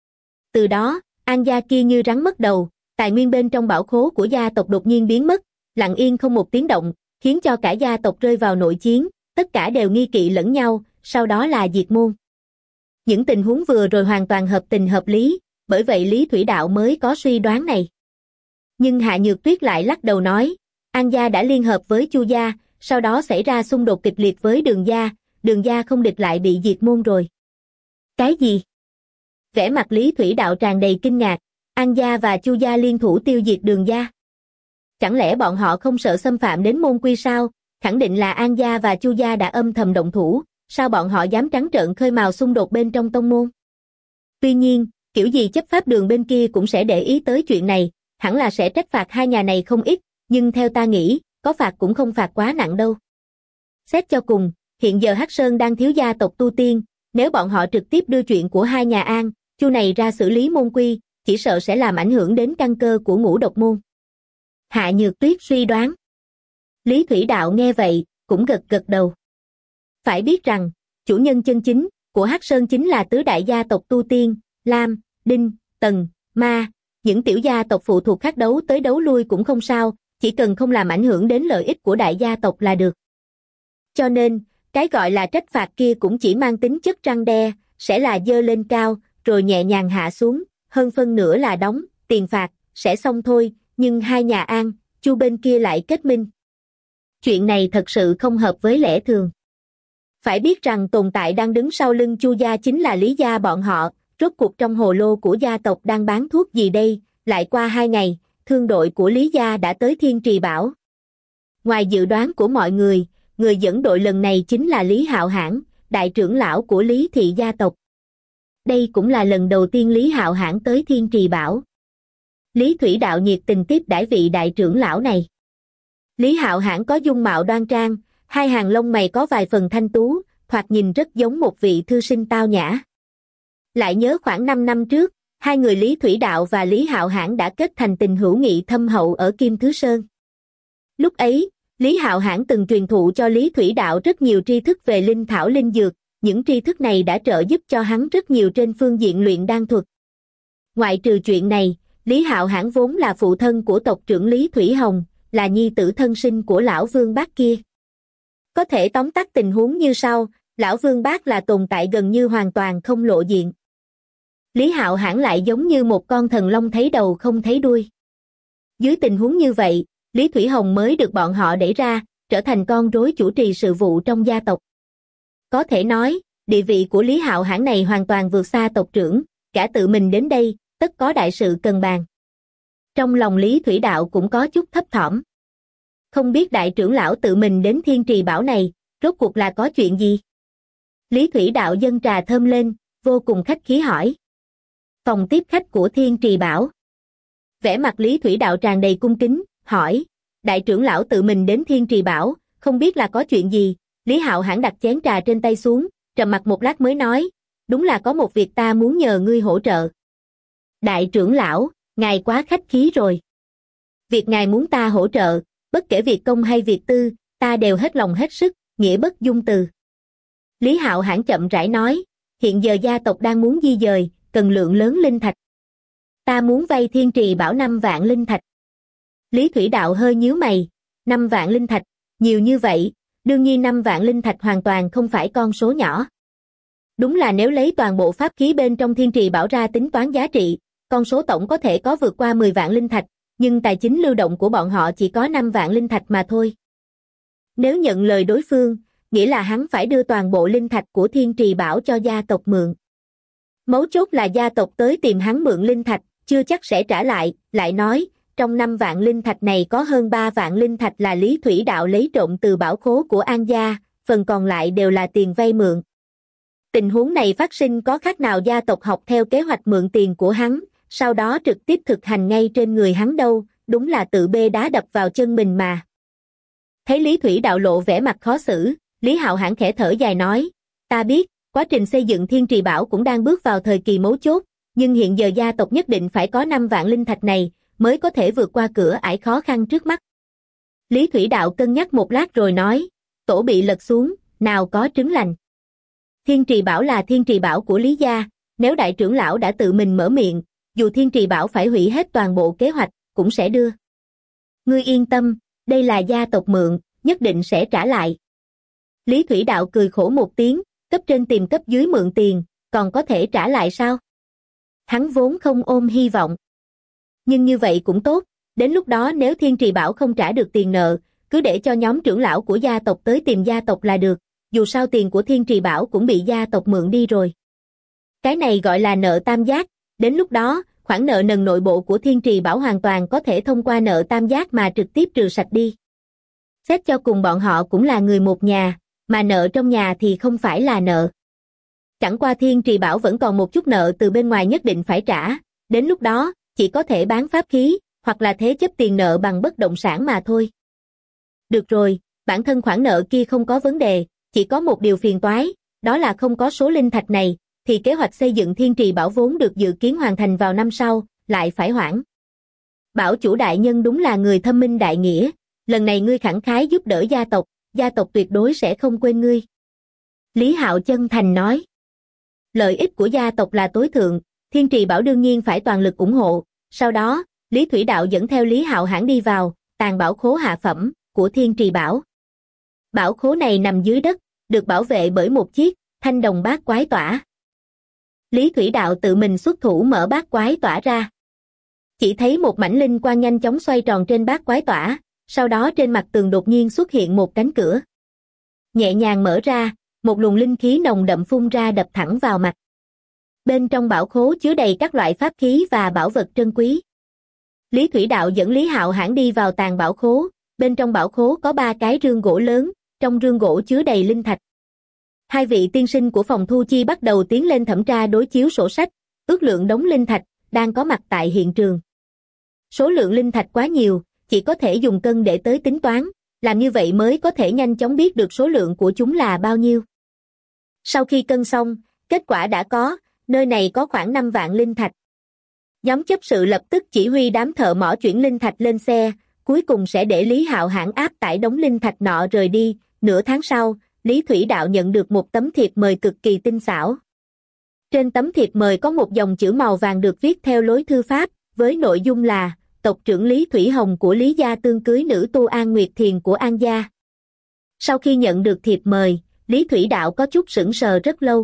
Từ đó, An gia kia như rắn mất đầu, tài nguyên bên trong bảo khố của gia tộc đột nhiên biến mất, lặng yên không một tiếng động, khiến cho cả gia tộc rơi vào nội chiến, tất cả đều nghi kỵ lẫn nhau, sau đó là diệt môn. Những tình huống vừa rồi hoàn toàn hợp tình hợp lý, bởi vậy Lý Thủy Đạo mới có suy đoán này. Nhưng Hạ Nhược Tuyết lại lắc đầu nói, An gia đã liên hợp với Chu gia, sau đó xảy ra xung đột kịch liệt với Đường gia, Đường gia không địch lại bị diệt môn rồi. Cái gì? Vẻ mặt Lý Thủy Đạo tràn đầy kinh ngạc, An gia và Chu gia liên thủ tiêu diệt Đường gia. Chẳng lẽ bọn họ không sợ xâm phạm đến môn quy sao? Khẳng định là An gia và Chu gia đã âm thầm động thủ, sao bọn họ dám trắng trợn khơi mào xung đột bên trong tông môn? Tuy nhiên, kiểu gì chấp pháp đường bên kia cũng sẽ để ý tới chuyện này, hẳn là sẽ trách phạt hai nhà này không ít, nhưng theo ta nghĩ, có phạt cũng không phạt quá nặng đâu. Xét cho cùng, hiện giờ Hắc Sơn đang thiếu gia tộc tu tiên, nếu bọn họ trực tiếp đưa chuyện của hai nhà An, Chu này ra xử lý môn quy, chỉ sợ sẽ làm ảnh hưởng đến căn cơ của Ngũ Độc môn. Hạ Nhược Tuyết suy đoán. Lý Thủy Đạo nghe vậy, cũng gật gật đầu. Phải biết rằng, chủ nhân chân chính của Hắc Sơn chính là tứ đại gia tộc tu tiên, Lam, Đinh, Tần, Ma, những tiểu gia tộc phụ thuộc khác đấu tới đấu lui cũng không sao, chỉ cần không làm ảnh hưởng đến lợi ích của đại gia tộc là được. Cho nên, cái gọi là trách phạt kia cũng chỉ mang tính chất răn đe, sẽ là dơ lên cao, rồi nhẹ nhàng hạ xuống, hơn phân nửa là đóng, tiền phạt, sẽ xong thôi, nhưng hai nhà An, Chu bên kia lại kết minh. Chuyện này thật sự không hợp với lẽ thường. Phải biết rằng tồn tại đang đứng sau lưng Chu gia chính là Lý gia bọn họ, rốt cuộc trong hồ lô của gia tộc đang bán thuốc gì đây, lại qua hai ngày, thương đội của Lý gia đã tới Thiên Trì Bảo. Ngoài dự đoán của mọi người, người dẫn đội lần này chính là Lý Hạo Hãn, đại trưởng lão của Lý thị gia tộc. Đây cũng là lần đầu tiên Lý Hạo Hãn tới Thiên Trì Bảo. Lý Thủy Đạo nhiệt tình tiếp đãi vị đại trưởng lão này. Lý Hạo Hãn có dung mạo đoan trang, hai hàng lông mày có vài phần thanh tú, thoạt nhìn rất giống một vị thư sinh tao nhã. Lại nhớ khoảng năm năm trước, hai người Lý Thủy Đạo và Lý Hạo Hãn đã kết thành tình hữu nghị thâm hậu ở Kim Thứ Sơn. Lúc ấy, Lý Hạo Hãn từng truyền thụ cho Lý Thủy Đạo rất nhiều tri thức về linh thảo linh dược, những tri thức này đã trợ giúp cho hắn rất nhiều trên phương diện luyện đan thuật. Ngoại trừ chuyện này, Lý Hạo Hãn vốn là phụ thân của tộc trưởng Lý Thủy Hồng, là nhi tử thân sinh của lão Vương Bác kia. Có thể tóm tắt tình huống như sau, lão Vương Bác là tồn tại gần như hoàn toàn không lộ diện. Lý Hạo Hãn lại giống như một con thần long thấy đầu không thấy đuôi. Dưới tình huống như vậy, Lý Thủy Hồng mới được bọn họ đẩy ra, trở thành con rối chủ trì sự vụ trong gia tộc. Có thể nói, địa vị của Lý Hạo Hãn này hoàn toàn vượt xa tộc trưởng, cả tự mình đến đây, tất có đại sự cần bàn. Trong lòng Lý Thủy Đạo cũng có chút thấp thỏm. Không biết đại trưởng lão tự mình đến Thiên Trì Bảo này, rốt cuộc là có chuyện gì? Lý Thủy Đạo dâng trà thơm lên, vô cùng khách khí hỏi. Phòng tiếp khách của Thiên Trì Bảo. Vẻ mặt Lý Thủy Đạo tràn đầy cung kính, hỏi, đại trưởng lão tự mình đến Thiên Trì Bảo, không biết là có chuyện gì? Lý Hạo Hãn đặt chén trà trên tay xuống, trầm mặc một lát mới nói, đúng là có một việc ta muốn nhờ ngươi hỗ trợ. Đại trưởng lão, ngài quá khách khí rồi. Việc ngài muốn ta hỗ trợ, bất kể việc công hay việc tư, ta đều hết lòng hết sức, nghĩa bất dung từ. Lý Hạo Hãn chậm rãi nói, hiện giờ gia tộc đang muốn di dời, cần lượng lớn linh thạch. Ta muốn vay Thiên Trì Bảo năm vạn linh thạch. Lý Thủy Đạo hơi nhíu mày, năm vạn linh thạch, nhiều như vậy, đương nhiên năm vạn linh thạch hoàn toàn không phải con số nhỏ. Đúng là nếu lấy toàn bộ pháp khí bên trong Thiên Trì Bảo ra tính toán giá trị, con số tổng có thể có vượt qua mười vạn linh thạch, nhưng tài chính lưu động của bọn họ chỉ có năm vạn linh thạch mà thôi. Nếu nhận lời đối phương, nghĩa là hắn phải đưa toàn bộ linh thạch của Thiên Trì Bảo cho gia tộc mượn. Mấu chốt là gia tộc tới tìm hắn mượn linh thạch, chưa chắc sẽ trả lại, lại nói, trong năm vạn linh thạch này có hơn ba vạn linh thạch là Lý Thủy Đạo lấy trộm từ bảo khố của An gia, phần còn lại đều là tiền vay mượn. Tình huống này phát sinh có khác nào gia tộc học theo kế hoạch mượn tiền của hắn, sau đó trực tiếp thực hành ngay trên người hắn đâu, đúng là tự bê đá đập vào chân mình mà. Thấy Lý Thủy Đạo lộ vẻ mặt khó xử, Lý Hạo Hãn khẽ thở dài nói, ta biết, quá trình xây dựng Thiên Trì Bảo cũng đang bước vào thời kỳ mấu chốt, nhưng hiện giờ gia tộc nhất định phải có năm vạn linh thạch này, mới có thể vượt qua cửa ải khó khăn trước mắt. Lý Thủy Đạo cân nhắc một lát rồi nói, tổ bị lật xuống, nào có trứng lành. Thiên Trì Bảo là Thiên Trì Bảo của Lý gia, nếu đại trưởng lão đã tự mình mở miệng, dù Thiên Trì Bảo phải hủy hết toàn bộ kế hoạch, cũng sẽ đưa. Ngươi yên tâm, đây là gia tộc mượn, nhất định sẽ trả lại. Lý Thủy Đạo cười khổ một tiếng, cấp trên tìm cấp dưới mượn tiền, còn có thể trả lại sao? Hắn vốn không ôm hy vọng. Nhưng như vậy cũng tốt, đến lúc đó nếu Thiên Trì Bảo không trả được tiền nợ, cứ để cho nhóm trưởng lão của gia tộc tới tìm gia tộc là được, dù sao tiền của Thiên Trì Bảo cũng bị gia tộc mượn đi rồi. Cái này gọi là nợ tam giác, đến lúc đó, khoản nợ nần nội bộ của Thiên Trì Bảo hoàn toàn có thể thông qua nợ tam giác mà trực tiếp trừ sạch đi. Xét cho cùng bọn họ cũng là người một nhà, mà nợ trong nhà thì không phải là nợ. Chẳng qua Thiên Trì Bảo vẫn còn một chút nợ từ bên ngoài nhất định phải trả, đến lúc đó, chỉ có thể bán pháp khí, hoặc là thế chấp tiền nợ bằng bất động sản mà thôi. Được rồi, bản thân khoản nợ kia không có vấn đề, chỉ có một điều phiền toái, đó là không có số linh thạch này, thì kế hoạch xây dựng Thiên Trì Bảo vốn được dự kiến hoàn thành vào năm sau, lại phải hoãn. Bảo chủ đại nhân đúng là người thâm minh đại nghĩa, lần này ngươi khẳng khái giúp đỡ gia tộc, gia tộc tuyệt đối sẽ không quên ngươi. Lý Hạo chân thành nói. Lợi ích của gia tộc là tối thượng, Thiên Trì Bảo đương nhiên phải toàn lực ủng hộ. Sau đó, Lý Thủy Đạo dẫn theo Lý Hạo Hãn đi vào, tàng bảo khố hạ phẩm của Thiên Trì Bảo. Bảo khố này nằm dưới đất, được bảo vệ bởi một chiếc thanh đồng bát quái tỏa. Lý Thủy Đạo tự mình xuất thủ mở bát quái tỏa ra. Chỉ thấy một mảnh linh quang nhanh chóng xoay tròn trên bát quái tỏa, sau đó trên mặt tường đột nhiên xuất hiện một cánh cửa. Nhẹ nhàng mở ra, một luồng linh khí nồng đậm phun ra đập thẳng vào mặt. Bên trong bảo khố chứa đầy các loại pháp khí và bảo vật trân quý. Lý Thủy Đạo dẫn Lý Hạo Hãn đi vào tàng bảo khố, bên trong bảo khố có ba cái rương gỗ lớn, trong rương gỗ chứa đầy linh thạch. Hai vị tiên sinh của phòng thu chi bắt đầu tiến lên thẩm tra đối chiếu sổ sách, ước lượng đống linh thạch, đang có mặt tại hiện trường. Số lượng linh thạch quá nhiều, chỉ có thể dùng cân để tới tính toán, làm như vậy mới có thể nhanh chóng biết được số lượng của chúng là bao nhiêu. Sau khi cân xong, kết quả đã có, nơi này có khoảng năm vạn linh thạch. Nhóm chấp sự lập tức chỉ huy đám thợ mỏ chuyển linh thạch lên xe, cuối cùng sẽ để Lý Hạo Hãn áp tải đống linh thạch nọ rời đi. Nửa tháng sau, Lý Thủy Đạo nhận được một tấm thiệp mời cực kỳ tinh xảo. Trên tấm thiệp mời có một dòng chữ màu vàng được viết theo lối thư pháp, với nội dung là tộc trưởng Lý Thủy Hồng của Lý gia tương cưới nữ tu An Nguyệt Thiền của An gia. Sau khi nhận được thiệp mời, Lý Thủy Đạo có chút sững sờ rất lâu.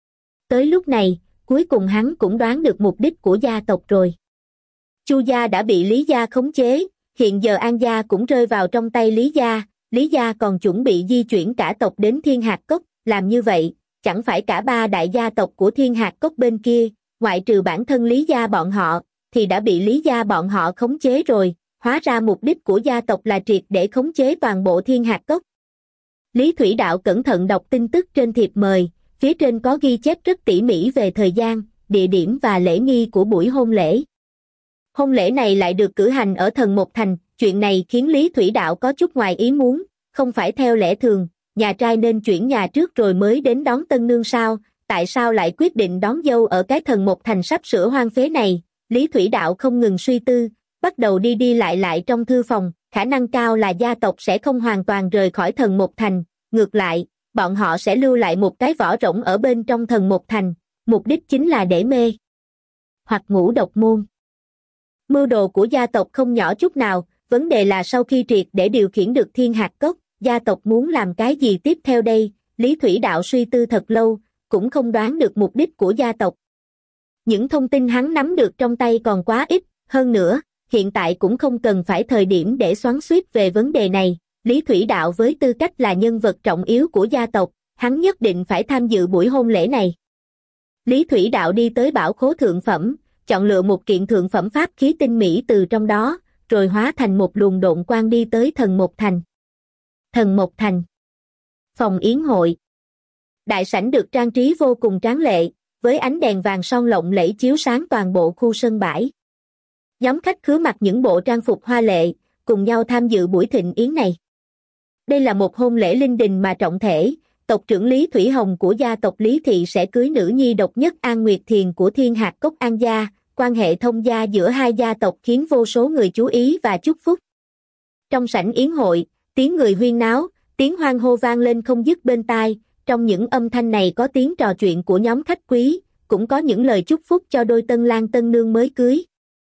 Tới lúc này, cuối cùng hắn cũng đoán được mục đích của gia tộc rồi. Chu gia đã bị Lý gia khống chế, hiện giờ An gia cũng rơi vào trong tay Lý gia, Lý gia còn chuẩn bị di chuyển cả tộc đến Thiên Hạt Cốc, làm như vậy, chẳng phải cả ba đại gia tộc của Thiên Hạt Cốc bên kia, ngoại trừ bản thân Lý gia bọn họ, thì đã bị Lý gia bọn họ khống chế rồi, hóa ra mục đích của gia tộc là triệt để khống chế toàn bộ Thiên Hạt Cốc. Lý Thủy Đạo cẩn thận đọc tin tức trên thiệp mời, phía trên có ghi chép rất tỉ mỉ về thời gian, địa điểm và lễ nghi của buổi hôn lễ. Hôn lễ này lại được cử hành ở Thần Một Thành, chuyện này khiến Lý Thủy Đạo có chút ngoài ý muốn, không phải theo lẽ thường, nhà trai nên chuyển nhà trước rồi mới đến đón tân nương sao, tại sao lại quyết định đón dâu ở cái Thần Một Thành sắp sửa hoang phế này? Lý Thủy Đạo không ngừng suy tư, bắt đầu đi đi lại lại trong thư phòng, khả năng cao là gia tộc sẽ không hoàn toàn rời khỏi Thần Một Thành, ngược lại, bọn họ sẽ lưu lại một cái vỏ rỗng ở bên trong thần một thành, mục đích chính là để mê hoặc ngũ độc môn. Mưu đồ của gia tộc không nhỏ chút nào, vấn đề là sau khi triệt để điều khiển được thiên hạt cốc, gia tộc muốn làm cái gì tiếp theo đây? Lý Thủy Đạo suy tư thật lâu, cũng không đoán được mục đích của gia tộc. Những thông tin hắn nắm được trong tay còn quá ít, hơn nữa, hiện tại cũng không cần phải thời điểm để xoắn xuýt về vấn đề này. Lý Thủy Đạo với tư cách là nhân vật trọng yếu của gia tộc, hắn nhất định phải tham dự buổi hôn lễ này. Lý Thủy Đạo đi tới bảo khố thượng phẩm, chọn lựa một kiện thượng phẩm pháp khí tinh mỹ từ trong đó, rồi hóa thành một luồng độn quang đi tới thần một thành. Thần một thành. Phòng yến hội. Đại sảnh được trang trí vô cùng tráng lệ, với ánh đèn vàng son lộng lẫy chiếu sáng toàn bộ khu sân bãi. Nhóm khách khứa mặc những bộ trang phục hoa lệ, cùng nhau tham dự buổi thịnh yến này. Đây là một hôn lễ linh đình mà trọng thể, tộc trưởng Lý Thủy Hồng của gia tộc Lý Thị sẽ cưới nữ nhi độc nhất An Nguyệt Thiền của Thiên Hạt Cốc An gia, quan hệ thông gia giữa hai gia tộc khiến vô số người chú ý và chúc phúc. Trong sảnh yến hội, tiếng người huyên náo, tiếng hoan hô vang lên không dứt bên tai, trong những âm thanh này có tiếng trò chuyện của nhóm khách quý, cũng có những lời chúc phúc cho đôi tân lang tân nương mới cưới.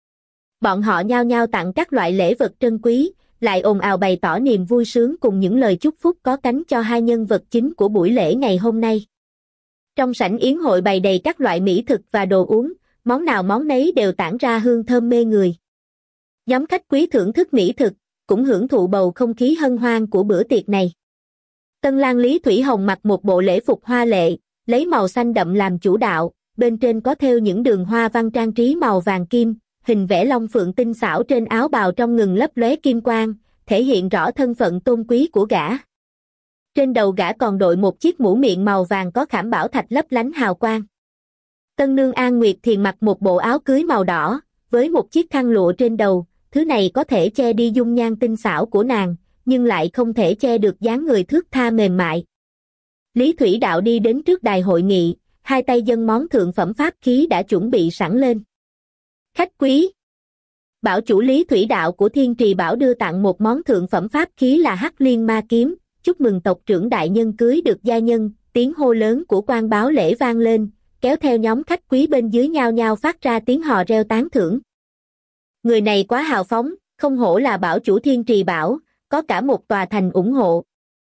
Bọn họ nhao nhao tặng các loại lễ vật trân quý, lại ồn ào bày tỏ niềm vui sướng cùng những lời chúc phúc có cánh cho hai nhân vật chính của buổi lễ ngày hôm nay. Trong sảnh yến hội bày đầy các loại mỹ thực và đồ uống, món nào món nấy đều tản ra hương thơm mê người. Nhóm khách quý thưởng thức mỹ thực, cũng hưởng thụ bầu không khí hân hoan của bữa tiệc này. Tân lang Lý Thủy Hồng mặc một bộ lễ phục hoa lệ, lấy màu xanh đậm làm chủ đạo, bên trên có thêu những đường hoa văn trang trí màu vàng kim, hình vẽ long phượng tinh xảo trên áo bào trong ngừng lấp lóe kim quang, thể hiện rõ thân phận tôn quý của gã. Trên đầu gã còn đội một chiếc mũ miệng màu vàng có khảm bảo thạch lấp lánh hào quang. Tân nương An Nguyệt Thiền mặc một bộ áo cưới màu đỏ, với một chiếc khăn lụa trên đầu, thứ này có thể che đi dung nhan tinh xảo của nàng, nhưng lại không thể che được dáng người thướt tha mềm mại. Lý Thủy Đạo đi đến trước đài hội nghị, hai tay dâng món thượng phẩm pháp khí đã chuẩn bị sẵn lên. Khách quý. Bảo chủ Lý Thủy Đạo của Thiên Trì Bảo đưa tặng một món thượng phẩm pháp khí là Hắc Liên Ma Kiếm, chúc mừng tộc trưởng đại nhân cưới được gia nhân, tiếng hô lớn của quan báo lễ vang lên, kéo theo nhóm khách quý bên dưới nhao nhao phát ra tiếng hò reo tán thưởng. Người này quá hào phóng, không hổ là bảo chủ Thiên Trì Bảo, có cả một tòa thành ủng hộ.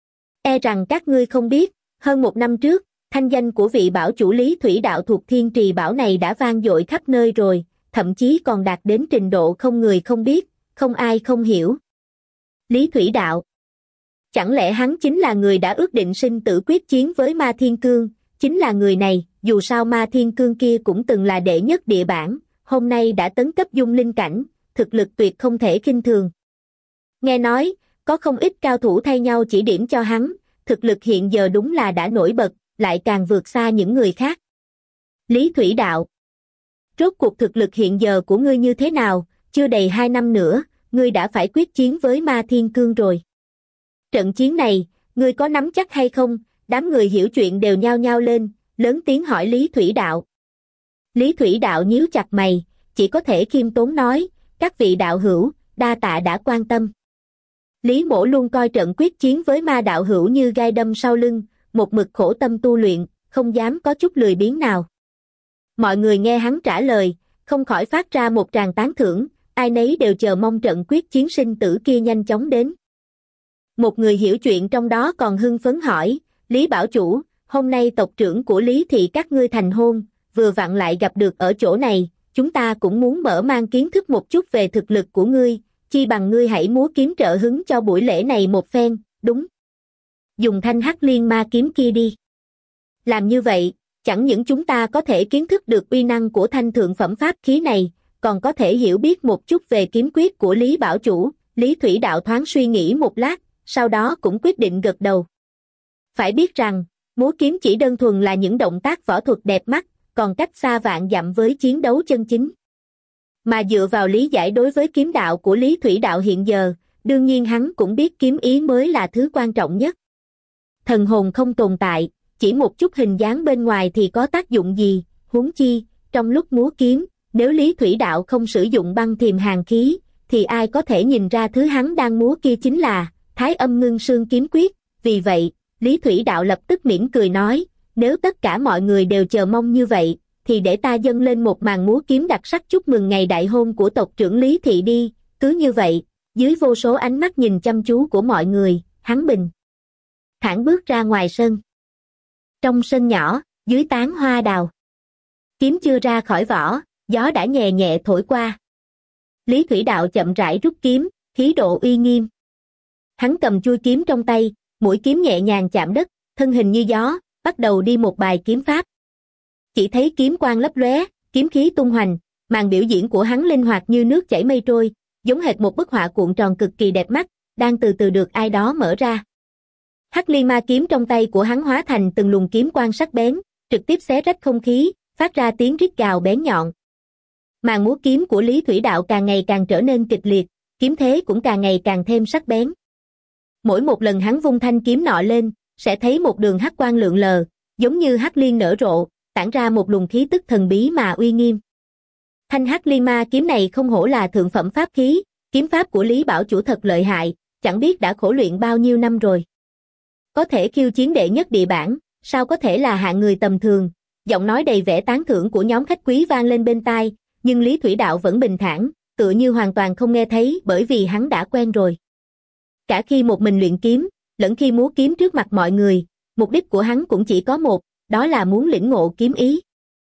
E rằng các ngươi không biết, hơn một năm trước, thanh danh của vị bảo chủ Lý Thủy Đạo thuộc Thiên Trì Bảo này đã vang dội khắp nơi rồi, thậm chí còn đạt đến trình độ không người không biết, không ai không hiểu. Lý Thủy Đạo. Chẳng lẽ hắn chính là người đã ước định sinh tử quyết chiến với Ma Thiên Cương, chính là người này, dù sao Ma Thiên Cương kia cũng từng là đệ nhất địa bảng, hôm nay đã tấn cấp dung linh cảnh, thực lực tuyệt không thể khinh thường. Nghe nói, có không ít cao thủ thay nhau chỉ điểm cho hắn, thực lực hiện giờ đúng là đã nổi bật, lại càng vượt xa những người khác. Lý Thủy Đạo. Rốt cuộc thực lực hiện giờ của ngươi như thế nào, chưa đầy hai năm nữa, ngươi đã phải quyết chiến với Ma Thiên Cương rồi. Trận chiến này, ngươi có nắm chắc hay không? Đám người hiểu chuyện đều nhao nhao lên, lớn tiếng hỏi Lý Thủy Đạo. Lý Thủy Đạo nhíu chặt mày, chỉ có thể khiêm tốn nói, các vị đạo hữu, đa tạ đã quan tâm. Lý Mỗ luôn coi trận quyết chiến với ma đạo hữu như gai đâm sau lưng, một mực khổ tâm tu luyện, không dám có chút lười biếng nào. Mọi người nghe hắn trả lời, không khỏi phát ra một tràng tán thưởng, ai nấy đều chờ mong trận quyết chiến sinh tử kia nhanh chóng đến. Một người hiểu chuyện trong đó còn hưng phấn hỏi, Lý Bảo Chủ, hôm nay tộc trưởng của Lý Thị các ngươi thành hôn, vừa vặn lại gặp được ở chỗ này, chúng ta cũng muốn mở mang kiến thức một chút về thực lực của ngươi, chi bằng ngươi hãy múa kiếm trợ hứng cho buổi lễ này một phen, đúng. Dùng thanh Hắc Liên Ma Kiếm kia đi. Làm như vậy, chẳng những chúng ta có thể kiến thức được uy năng của thanh thượng phẩm pháp khí này, còn có thể hiểu biết một chút về kiếm quyết của Lý Bảo Chủ. Lý Thủy Đạo thoáng suy nghĩ một lát, sau đó cũng quyết định gật đầu. Phải biết rằng, múa kiếm chỉ đơn thuần là những động tác võ thuật đẹp mắt, còn cách xa vạn dặm với chiến đấu chân chính. Mà dựa vào lý giải đối với kiếm đạo của Lý Thủy Đạo hiện giờ, đương nhiên hắn cũng biết kiếm ý mới là thứ quan trọng nhất. Thần hồn không tồn tại, chỉ một chút hình dáng bên ngoài thì có tác dụng gì, huống chi, trong lúc múa kiếm, nếu Lý Thủy Đạo không sử dụng băng thiềm hàn khí, thì ai có thể nhìn ra thứ hắn đang múa kia chính là Thái Âm Ngưng Sương kiếm quyết, vì vậy, Lý Thủy Đạo lập tức mỉm cười nói, nếu tất cả mọi người đều chờ mong như vậy, thì để ta dâng lên một màn múa kiếm đặc sắc chúc mừng ngày đại hôn của tộc trưởng Lý Thị đi. Cứ như vậy, dưới vô số ánh mắt nhìn chăm chú của mọi người, hắn bình thản bước ra ngoài sân. Trong sân nhỏ, dưới tán hoa đào, kiếm chưa ra khỏi vỏ, gió đã nhẹ nhẹ thổi qua. Lý Thủy Đạo chậm rãi rút kiếm, khí độ uy nghiêm. Hắn cầm chuôi kiếm trong tay, mũi kiếm nhẹ nhàng chạm đất, thân hình như gió, bắt đầu đi một bài kiếm pháp. Chỉ thấy kiếm quang lấp lóe, kiếm khí tung hoành, màn biểu diễn của hắn linh hoạt như nước chảy mây trôi, giống hệt một bức họa cuộn tròn cực kỳ đẹp mắt, đang từ từ được ai đó mở ra. Hắc Liên Ma kiếm trong tay của hắn hóa thành từng luồng kiếm quang sắc bén, trực tiếp xé rách không khí, phát ra tiếng rít gào bén nhọn. Màn múa kiếm của Lý Thủy Đạo càng ngày càng trở nên kịch liệt, kiếm thế cũng càng ngày càng thêm sắc bén. Mỗi một lần hắn vung thanh kiếm nọ lên, sẽ thấy một đường hắc quang lượn lờ, giống như hắc liên nở rộ, tản ra một luồng khí tức thần bí mà uy nghiêm. Thanh Hắc Liên Ma kiếm này không hổ là thượng phẩm pháp khí, kiếm pháp của Lý Bảo Chủ thật lợi hại, chẳng biết đã khổ luyện bao nhiêu năm rồi. Có thể khiêu chiến đệ nhất địa bảng, sao có thể là hạng người tầm thường? Giọng nói đầy vẻ tán thưởng của nhóm khách quý vang lên bên tai, nhưng Lý Thủy Đạo vẫn bình thản, tựa như hoàn toàn không nghe thấy bởi vì hắn đã quen rồi. Cả khi một mình luyện kiếm, lẫn khi múa kiếm trước mặt mọi người, mục đích của hắn cũng chỉ có một, đó là muốn lĩnh ngộ kiếm ý.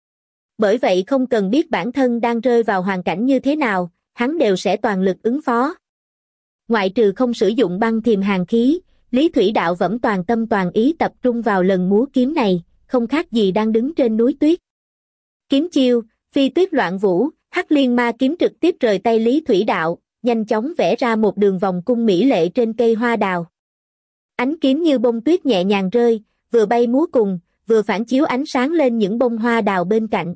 Bởi vậy không cần biết bản thân đang rơi vào hoàn cảnh như thế nào, hắn đều sẽ toàn lực ứng phó. Ngoại trừ không sử dụng băng thiềm hàn khí, Lý Thủy Đạo vẫn toàn tâm toàn ý tập trung vào lần múa kiếm này, không khác gì đang đứng trên núi tuyết. Kiếm chiêu, phi tuyết loạn vũ, Hắc Liên Ma kiếm trực tiếp rời tay Lý Thủy Đạo, nhanh chóng vẽ ra một đường vòng cung mỹ lệ trên cây hoa đào. Ánh kiếm như bông tuyết nhẹ nhàng rơi, vừa bay múa cùng, vừa phản chiếu ánh sáng lên những bông hoa đào bên cạnh.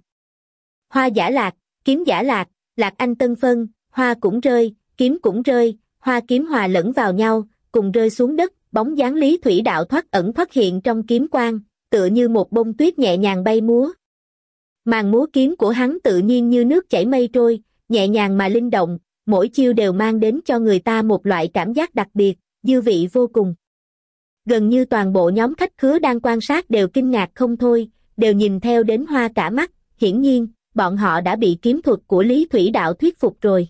Hoa giả lạc, kiếm giả lạc, lạc anh tân phân, hoa cũng rơi, kiếm cũng rơi, hoa kiếm hòa lẫn vào nhau, cùng rơi xuống đất, bóng dáng Lý Thủy Đạo thoát ẩn thoát hiện trong kiếm quang, tựa như một bông tuyết nhẹ nhàng bay múa. Màn múa kiếm của hắn tự nhiên như nước chảy mây trôi, nhẹ nhàng mà linh động, mỗi chiêu đều mang đến cho người ta một loại cảm giác đặc biệt, dư vị vô cùng. Gần như toàn bộ nhóm khách khứa đang quan sát đều kinh ngạc không thôi, đều nhìn theo đến hoa cả mắt, hiển nhiên, bọn họ đã bị kiếm thuật của Lý Thủy Đạo thuyết phục rồi.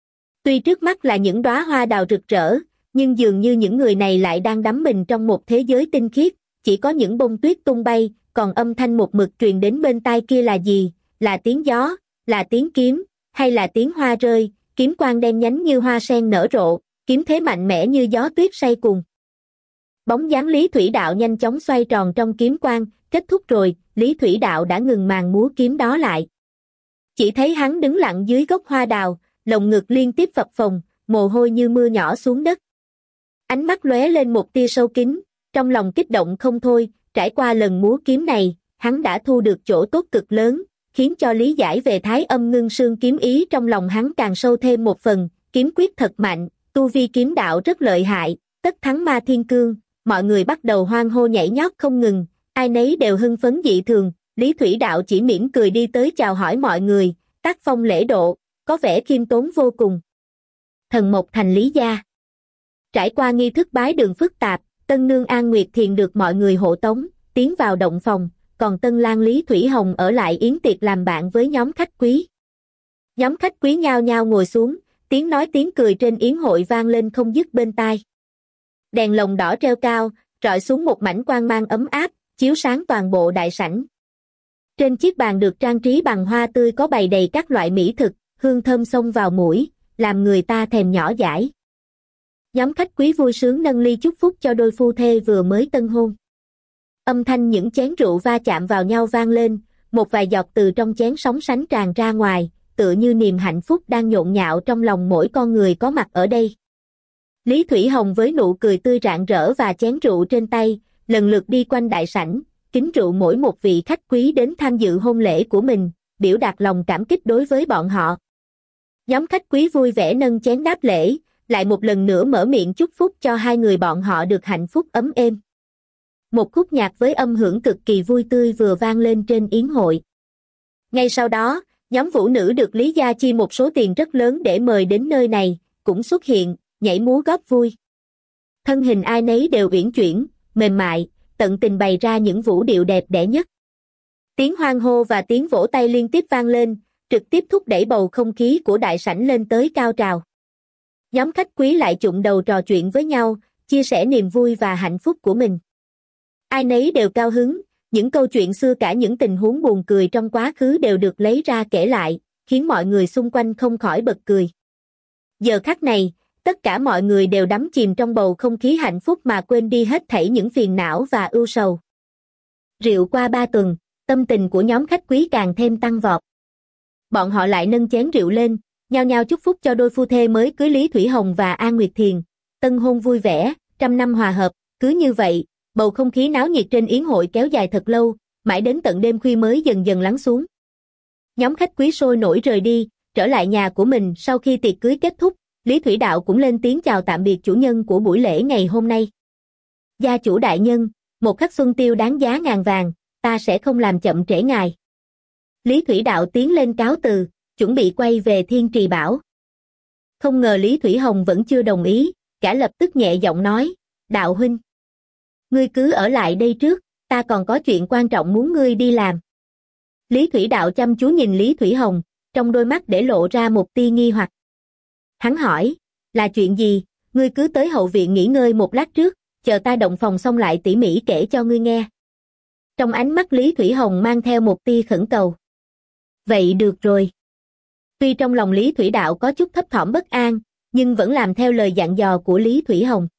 Tuy trước mắt là những đóa hoa đào rực rỡ, nhưng dường như những người này lại đang đắm mình trong một thế giới tinh khiết, chỉ có những bông tuyết tung bay, còn âm thanh một mực truyền đến bên tai kia là gì? Là tiếng gió, là tiếng kiếm, hay là tiếng hoa rơi, kiếm quang đen nhánh như hoa sen nở rộ, kiếm thế mạnh mẽ như gió tuyết say cuồng. Bóng dáng Lý Thủy Đạo nhanh chóng xoay tròn trong kiếm quang, kết thúc rồi, Lý Thủy Đạo đã ngừng màn múa kiếm đó lại. Chỉ thấy hắn đứng lặng dưới gốc hoa đào, lồng ngực liên tiếp phập phồng, mồ hôi như mưa nhỏ xuống đất. Ánh mắt lóe lên một tia sâu kín, trong lòng kích động không thôi, trải qua lần múa kiếm này, hắn đã thu được chỗ tốt cực lớn, khiến cho lý giải về Thái Âm Ngưng Sương kiếm ý trong lòng hắn càng sâu thêm một phần, kiếm quyết thật mạnh, tu vi kiếm đạo rất lợi hại, tất thắng Ma Thiên Cương, mọi người bắt đầu hoan hô nhảy nhót không ngừng, ai nấy đều hưng phấn dị thường, Lý Thủy Đạo chỉ mỉm cười đi tới chào hỏi mọi người, tác phong lễ độ, có vẻ khiêm tốn vô cùng. Thần Mộc Thành Lý gia. Trải qua nghi thức bái đường phức tạp, Tân Nương An Nguyệt Thiền được mọi người hộ tống, tiến vào động phòng, còn Tân Lang Lý Thủy Hồng ở lại yến tiệc làm bạn với nhóm khách quý. Nhóm khách quý nhao nhao ngồi xuống, tiếng nói tiếng cười trên yến hội vang lên không dứt bên tai. Đèn lồng đỏ treo cao, rọi xuống một mảnh quang mang ấm áp, chiếu sáng toàn bộ đại sảnh. Trên chiếc bàn được trang trí bằng hoa tươi có bày đầy các loại mỹ thực, hương thơm xông vào mũi, làm người ta thèm nhỏ dãi. Nhóm khách quý vui sướng nâng ly chúc phúc cho đôi phu thê vừa mới tân hôn. Âm thanh những chén rượu va chạm vào nhau vang lên, một vài giọt từ trong chén sóng sánh tràn ra ngoài, tựa như niềm hạnh phúc đang nhộn nhạo trong lòng mỗi con người có mặt ở đây. Lý Thủy Hồng với nụ cười tươi rạng rỡ và chén rượu trên tay, lần lượt đi quanh đại sảnh, kính rượu mỗi một vị khách quý đến tham dự hôn lễ của mình, biểu đạt lòng cảm kích đối với bọn họ. Nhóm khách quý vui vẻ nâng chén đáp lễ, lại một lần nữa mở miệng chúc phúc cho hai người bọn họ được hạnh phúc ấm êm. Một khúc nhạc với âm hưởng cực kỳ vui tươi vừa vang lên trên yến hội. Ngay sau đó, nhóm vũ nữ được Lý gia chi một số tiền rất lớn để mời đến nơi này, cũng xuất hiện, nhảy múa góp vui. Thân hình ai nấy đều uyển chuyển, mềm mại, tận tình bày ra những vũ điệu đẹp đẽ nhất. Tiếng hoan hô và tiếng vỗ tay liên tiếp vang lên, trực tiếp thúc đẩy bầu không khí của đại sảnh lên tới cao trào. Nhóm khách quý lại chụm đầu trò chuyện với nhau, chia sẻ niềm vui và hạnh phúc của mình. Ai nấy đều cao hứng, những câu chuyện xưa cả những tình huống buồn cười trong quá khứ đều được lấy ra kể lại, khiến mọi người xung quanh không khỏi bật cười. Giờ khắc này, tất cả mọi người đều đắm chìm trong bầu không khí hạnh phúc mà quên đi hết thảy những phiền não và ưu sầu. Rượu qua ba tuần, tâm tình của nhóm khách quý càng thêm tăng vọt. Bọn họ lại nâng chén rượu lên, nhao nhao chúc phúc cho đôi phu thê mới cưới Lý Thủy Hồng và An Nguyệt Thiền, tân hôn vui vẻ, trăm năm hòa hợp. Cứ như vậy, bầu không khí náo nhiệt trên yến hội kéo dài thật lâu, mãi đến tận đêm khuya mới dần dần lắng xuống. Nhóm khách quý sôi nổi rời đi, trở lại nhà của mình. Sau khi tiệc cưới kết thúc, Lý Thủy Đạo cũng lên tiếng chào tạm biệt chủ nhân của buổi lễ ngày hôm nay. Gia chủ đại nhân, một khắc xuân tiêu đáng giá ngàn vàng, ta sẽ không làm chậm trễ ngài. Lý Thủy Đạo tiến lên cáo từ, chuẩn bị quay về Thiên Trì Bảo. Không ngờ Lý Thủy Hồng vẫn chưa đồng ý, gã lập tức nhẹ giọng nói, Đạo huynh, ngươi cứ ở lại đây trước, ta còn có chuyện quan trọng muốn ngươi đi làm. Lý Thủy Đạo chăm chú nhìn Lý Thủy Hồng, trong đôi mắt để lộ ra một tia nghi hoặc. Hắn hỏi, là chuyện gì, ngươi cứ tới hậu viện nghỉ ngơi một lát trước, chờ ta động phòng xong lại tỉ mỉ kể cho ngươi nghe. Trong ánh mắt Lý Thủy Hồng mang theo một tia khẩn cầu. Vậy được rồi. Tuy trong lòng Lý Thủy Đạo có chút thấp thỏm bất an, nhưng vẫn làm theo lời dặn dò của Lý Thủy Hồng.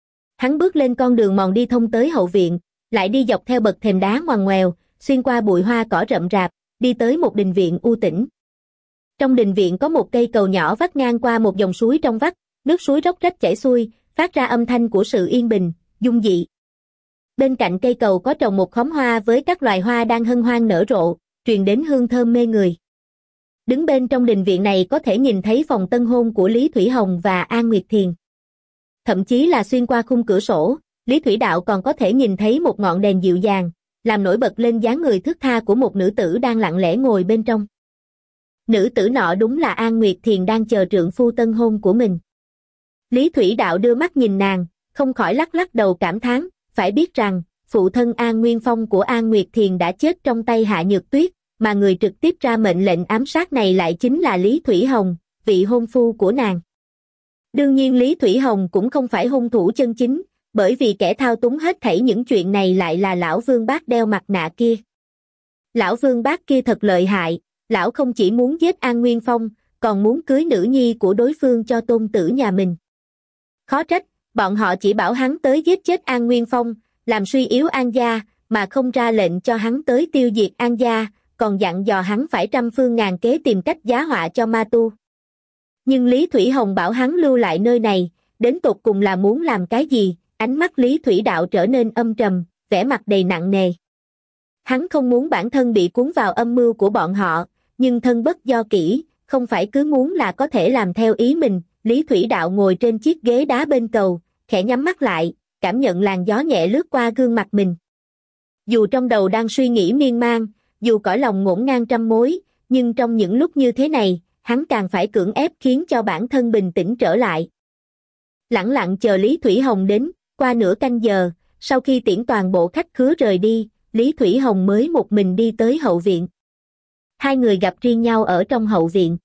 Hắn bước lên con đường mòn đi thông tới hậu viện, lại đi dọc theo bậc thềm đá ngoằn ngoèo, xuyên qua bụi hoa cỏ rậm rạp, đi tới một đình viện u tĩnh. Trong đình viện có một cây cầu nhỏ vắt ngang qua một dòng suối trong vắt, nước suối róc rách chảy xuôi, phát ra âm thanh của sự yên bình, dung dị. Bên cạnh cây cầu có trồng một khóm hoa với các loài hoa đang hân hoan nở rộ, truyền đến hương thơm mê người. Đứng bên trong đình viện này có thể nhìn thấy phòng tân hôn của Lý Thủy Hồng và An Nguyệt Thiền. Thậm chí là xuyên qua khung cửa sổ, Lý Thủy Đạo còn có thể nhìn thấy một ngọn đèn dịu dàng, làm nổi bật lên dáng người thướt tha của một nữ tử đang lặng lẽ ngồi bên trong. Nữ tử nọ đúng là An Nguyệt Thiền đang chờ trượng phu tân hôn của mình. Lý Thủy Đạo đưa mắt nhìn nàng, không khỏi lắc lắc đầu cảm thán, phải biết rằng, phụ thân An Nguyên Phong của An Nguyệt Thiền đã chết trong tay Hạ Nhược Tuyết, mà người trực tiếp ra mệnh lệnh ám sát này lại chính là Lý Thủy Hồng, vị hôn phu của nàng. Đương nhiên Lý Thủy Hồng cũng không phải hung thủ chân chính, bởi vì kẻ thao túng hết thảy những chuyện này lại là lão Vương Bác đeo mặt nạ kia. Lão Vương Bác kia thật lợi hại, lão không chỉ muốn giết An Nguyên Phong, còn muốn cưới nữ nhi của đối phương cho tôn tử nhà mình. Khó trách, bọn họ chỉ bảo hắn tới giết chết An Nguyên Phong, làm suy yếu An gia, mà không ra lệnh cho hắn tới tiêu diệt An gia, còn dặn dò hắn phải trăm phương ngàn kế tìm cách giá họa cho ma tu. Nhưng Lý Thủy Hồng bảo hắn lưu lại nơi này, đến tột cùng là muốn làm cái gì? Ánh mắt Lý Thủy Đạo trở nên âm trầm, vẻ mặt đầy nặng nề. Hắn không muốn bản thân bị cuốn vào âm mưu của bọn họ, nhưng thân bất do kỹ, không phải cứ muốn là có thể làm theo ý mình. Lý Thủy Đạo ngồi trên chiếc ghế đá bên cầu, khẽ nhắm mắt lại, cảm nhận làn gió nhẹ lướt qua gương mặt mình. Dù trong đầu đang suy nghĩ miên man, dù cõi lòng ngổn ngang trăm mối, nhưng trong những lúc như thế này, hắn càng phải cưỡng ép khiến cho bản thân bình tĩnh trở lại. Lẳng lặng chờ Lý Thủy Hồng đến, qua nửa canh giờ, sau khi tiễn toàn bộ khách khứa rời đi, Lý Thủy Hồng mới một mình đi tới hậu viện. Hai người gặp riêng nhau ở trong hậu viện.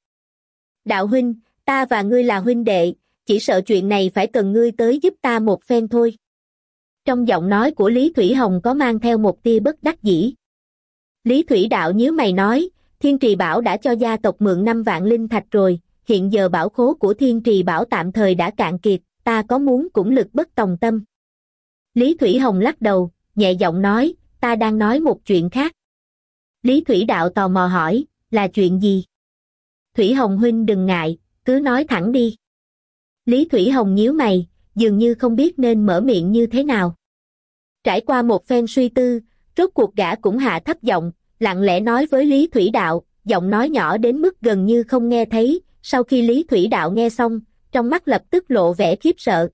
Đạo huynh, ta và ngươi là huynh đệ, chỉ sợ chuyện này phải cần ngươi tới giúp ta một phen thôi. Trong giọng nói của Lý Thủy Hồng có mang theo một tia bất đắc dĩ. Lý Thủy Đạo nhíu mày nói, Thiên Trì Bảo đã cho gia tộc mượn năm vạn linh thạch rồi, hiện giờ bảo khố của Thiên Trì Bảo tạm thời đã cạn kiệt, ta có muốn cũng lực bất tòng tâm. Lý Thủy Hồng lắc đầu, nhẹ giọng nói, ta đang nói một chuyện khác. Lý Thủy Đạo tò mò hỏi, là chuyện gì? Thủy Hồng huynh đừng ngại, cứ nói thẳng đi. Lý Thủy Hồng nhíu mày, dường như không biết nên mở miệng như thế nào. Trải qua một phen suy tư, rốt cuộc gã cũng hạ thấp giọng, lặng lẽ nói với Lý Thủy Đạo, giọng nói nhỏ đến mức gần như không nghe thấy. Sau khi Lý Thủy Đạo nghe xong, trong mắt lập tức lộ vẻ khiếp sợ.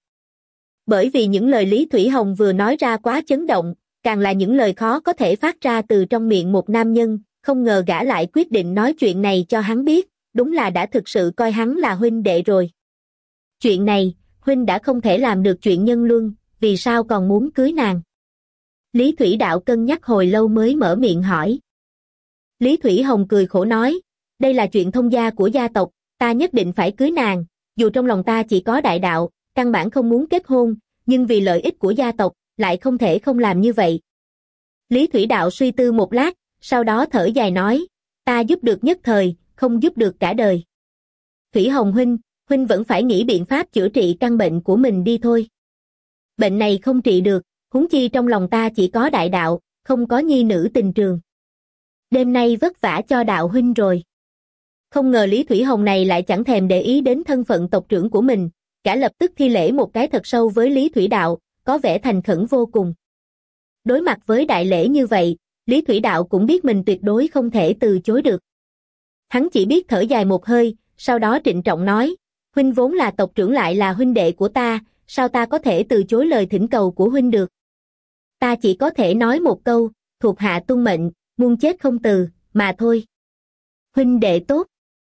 Bởi vì những lời Lý Thủy Hồng vừa nói ra quá chấn động, càng là những lời khó có thể phát ra từ trong miệng một nam nhân, không ngờ gã lại quyết định nói chuyện này cho hắn biết, đúng là đã thực sự coi hắn là huynh đệ rồi. Chuyện này, huynh đã không thể làm được chuyện nhân luân, vì sao còn muốn cưới nàng? Lý Thủy Đạo cân nhắc hồi lâu mới mở miệng hỏi. Lý Thủy Hồng cười khổ nói, đây là chuyện thông gia của gia tộc, ta nhất định phải cưới nàng, dù trong lòng ta chỉ có đại đạo, căn bản không muốn kết hôn, nhưng vì lợi ích của gia tộc, lại không thể không làm như vậy. Lý Thủy Đạo suy tư một lát, sau đó thở dài nói, ta giúp được nhất thời, không giúp được cả đời. Thủy Hồng huynh, huynh vẫn phải nghĩ biện pháp chữa trị căn bệnh của mình đi thôi. Bệnh này không trị được, huống chi trong lòng ta chỉ có đại đạo, không có nhi nữ tình trường. Đêm nay vất vả cho đạo huynh rồi. Không ngờ Lý Thủy Hồng này lại chẳng thèm để ý đến thân phận tộc trưởng của mình, cả lập tức thi lễ một cái thật sâu với Lý Thủy Đạo, có vẻ thành khẩn vô cùng. Đối mặt với đại lễ như vậy, Lý Thủy Đạo cũng biết mình tuyệt đối không thể từ chối được. Hắn chỉ biết thở dài một hơi, sau đó trịnh trọng nói, huynh vốn là tộc trưởng lại là huynh đệ của ta, sao ta có thể từ chối lời thỉnh cầu của huynh được. Ta chỉ có thể nói một câu, thuộc hạ tuân mệnh, muôn chết không từ, mà thôi. Huynh đệ tốt.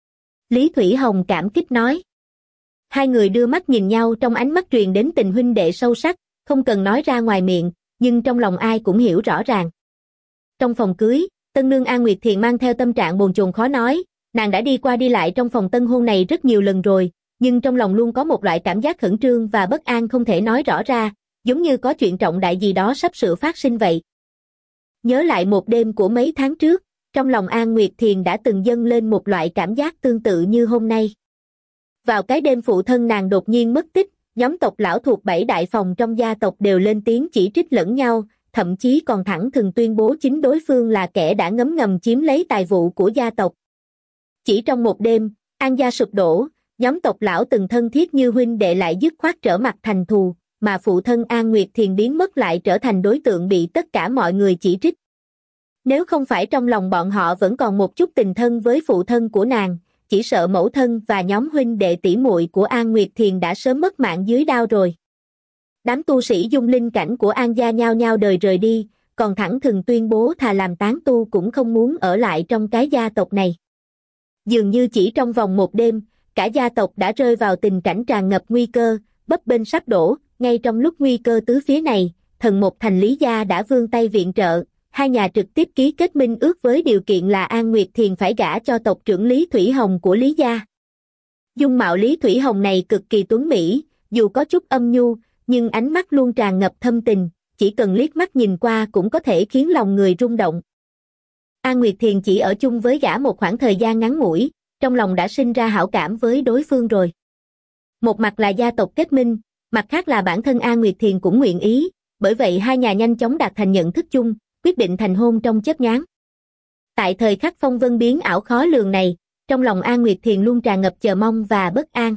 Lý Thủy Hồng cảm kích nói. Hai người đưa mắt nhìn nhau trong ánh mắt truyền đến tình huynh đệ sâu sắc, không cần nói ra ngoài miệng, nhưng trong lòng ai cũng hiểu rõ ràng. Trong phòng cưới, tân nương An Nguyệt Thiền mang theo tâm trạng bồn chồn khó nói, nàng đã đi qua đi lại trong phòng tân hôn này rất nhiều lần rồi, nhưng trong lòng luôn có một loại cảm giác khẩn trương và bất an không thể nói rõ ra, giống như có chuyện trọng đại gì đó sắp sửa phát sinh vậy. Nhớ lại một đêm của mấy tháng trước, trong lòng An Nguyệt Thiền đã từng dâng lên một loại cảm giác tương tự như hôm nay. Vào cái đêm phụ thân nàng đột nhiên mất tích, nhóm tộc lão thuộc bảy đại phòng trong gia tộc đều lên tiếng chỉ trích lẫn nhau, thậm chí còn thẳng thừng tuyên bố chính đối phương là kẻ đã ngấm ngầm chiếm lấy tài vụ của gia tộc. Chỉ trong một đêm, An gia sụp đổ, nhóm tộc lão từng thân thiết như huynh đệ lại dứt khoát trở mặt thành thù, mà phụ thân An Nguyệt Thiền biến mất lại trở thành đối tượng bị tất cả mọi người chỉ trích. Nếu không phải trong lòng bọn họ vẫn còn một chút tình thân với phụ thân của nàng, chỉ sợ mẫu thân và nhóm huynh đệ tỷ muội của An Nguyệt Thiền đã sớm mất mạng dưới đao rồi. Đám tu sĩ dung linh cảnh của An gia nhao nhao đời rời đi, còn thẳng thừng tuyên bố thà làm tán tu cũng không muốn ở lại trong cái gia tộc này. Dường như chỉ trong vòng một đêm, cả gia tộc đã rơi vào tình cảnh tràn ngập nguy cơ, bấp bênh sắp đổ. Ngay trong lúc nguy cơ tứ phía này, thần một thành Lý gia đã vươn tay viện trợ, hai nhà trực tiếp ký kết minh ước với điều kiện là An Nguyệt Thiền phải gả cho tộc trưởng Lý Thủy Hồng của Lý gia. Dung mạo Lý Thủy Hồng này cực kỳ tuấn mỹ, dù có chút âm nhu, nhưng ánh mắt luôn tràn ngập thâm tình, chỉ cần liếc mắt nhìn qua cũng có thể khiến lòng người rung động. An Nguyệt Thiền chỉ ở chung với gã một khoảng thời gian ngắn ngủi, trong lòng đã sinh ra hảo cảm với đối phương rồi. Một mặt là gia tộc kết minh, mặt khác là bản thân An Nguyệt Thiền cũng nguyện ý, bởi vậy hai nhà nhanh chóng đạt thành nhận thức chung, quyết định thành hôn trong chớp nhoáng. Tại thời khắc phong vân biến ảo khó lường này, trong lòng An Nguyệt Thiền luôn tràn ngập chờ mong và bất an.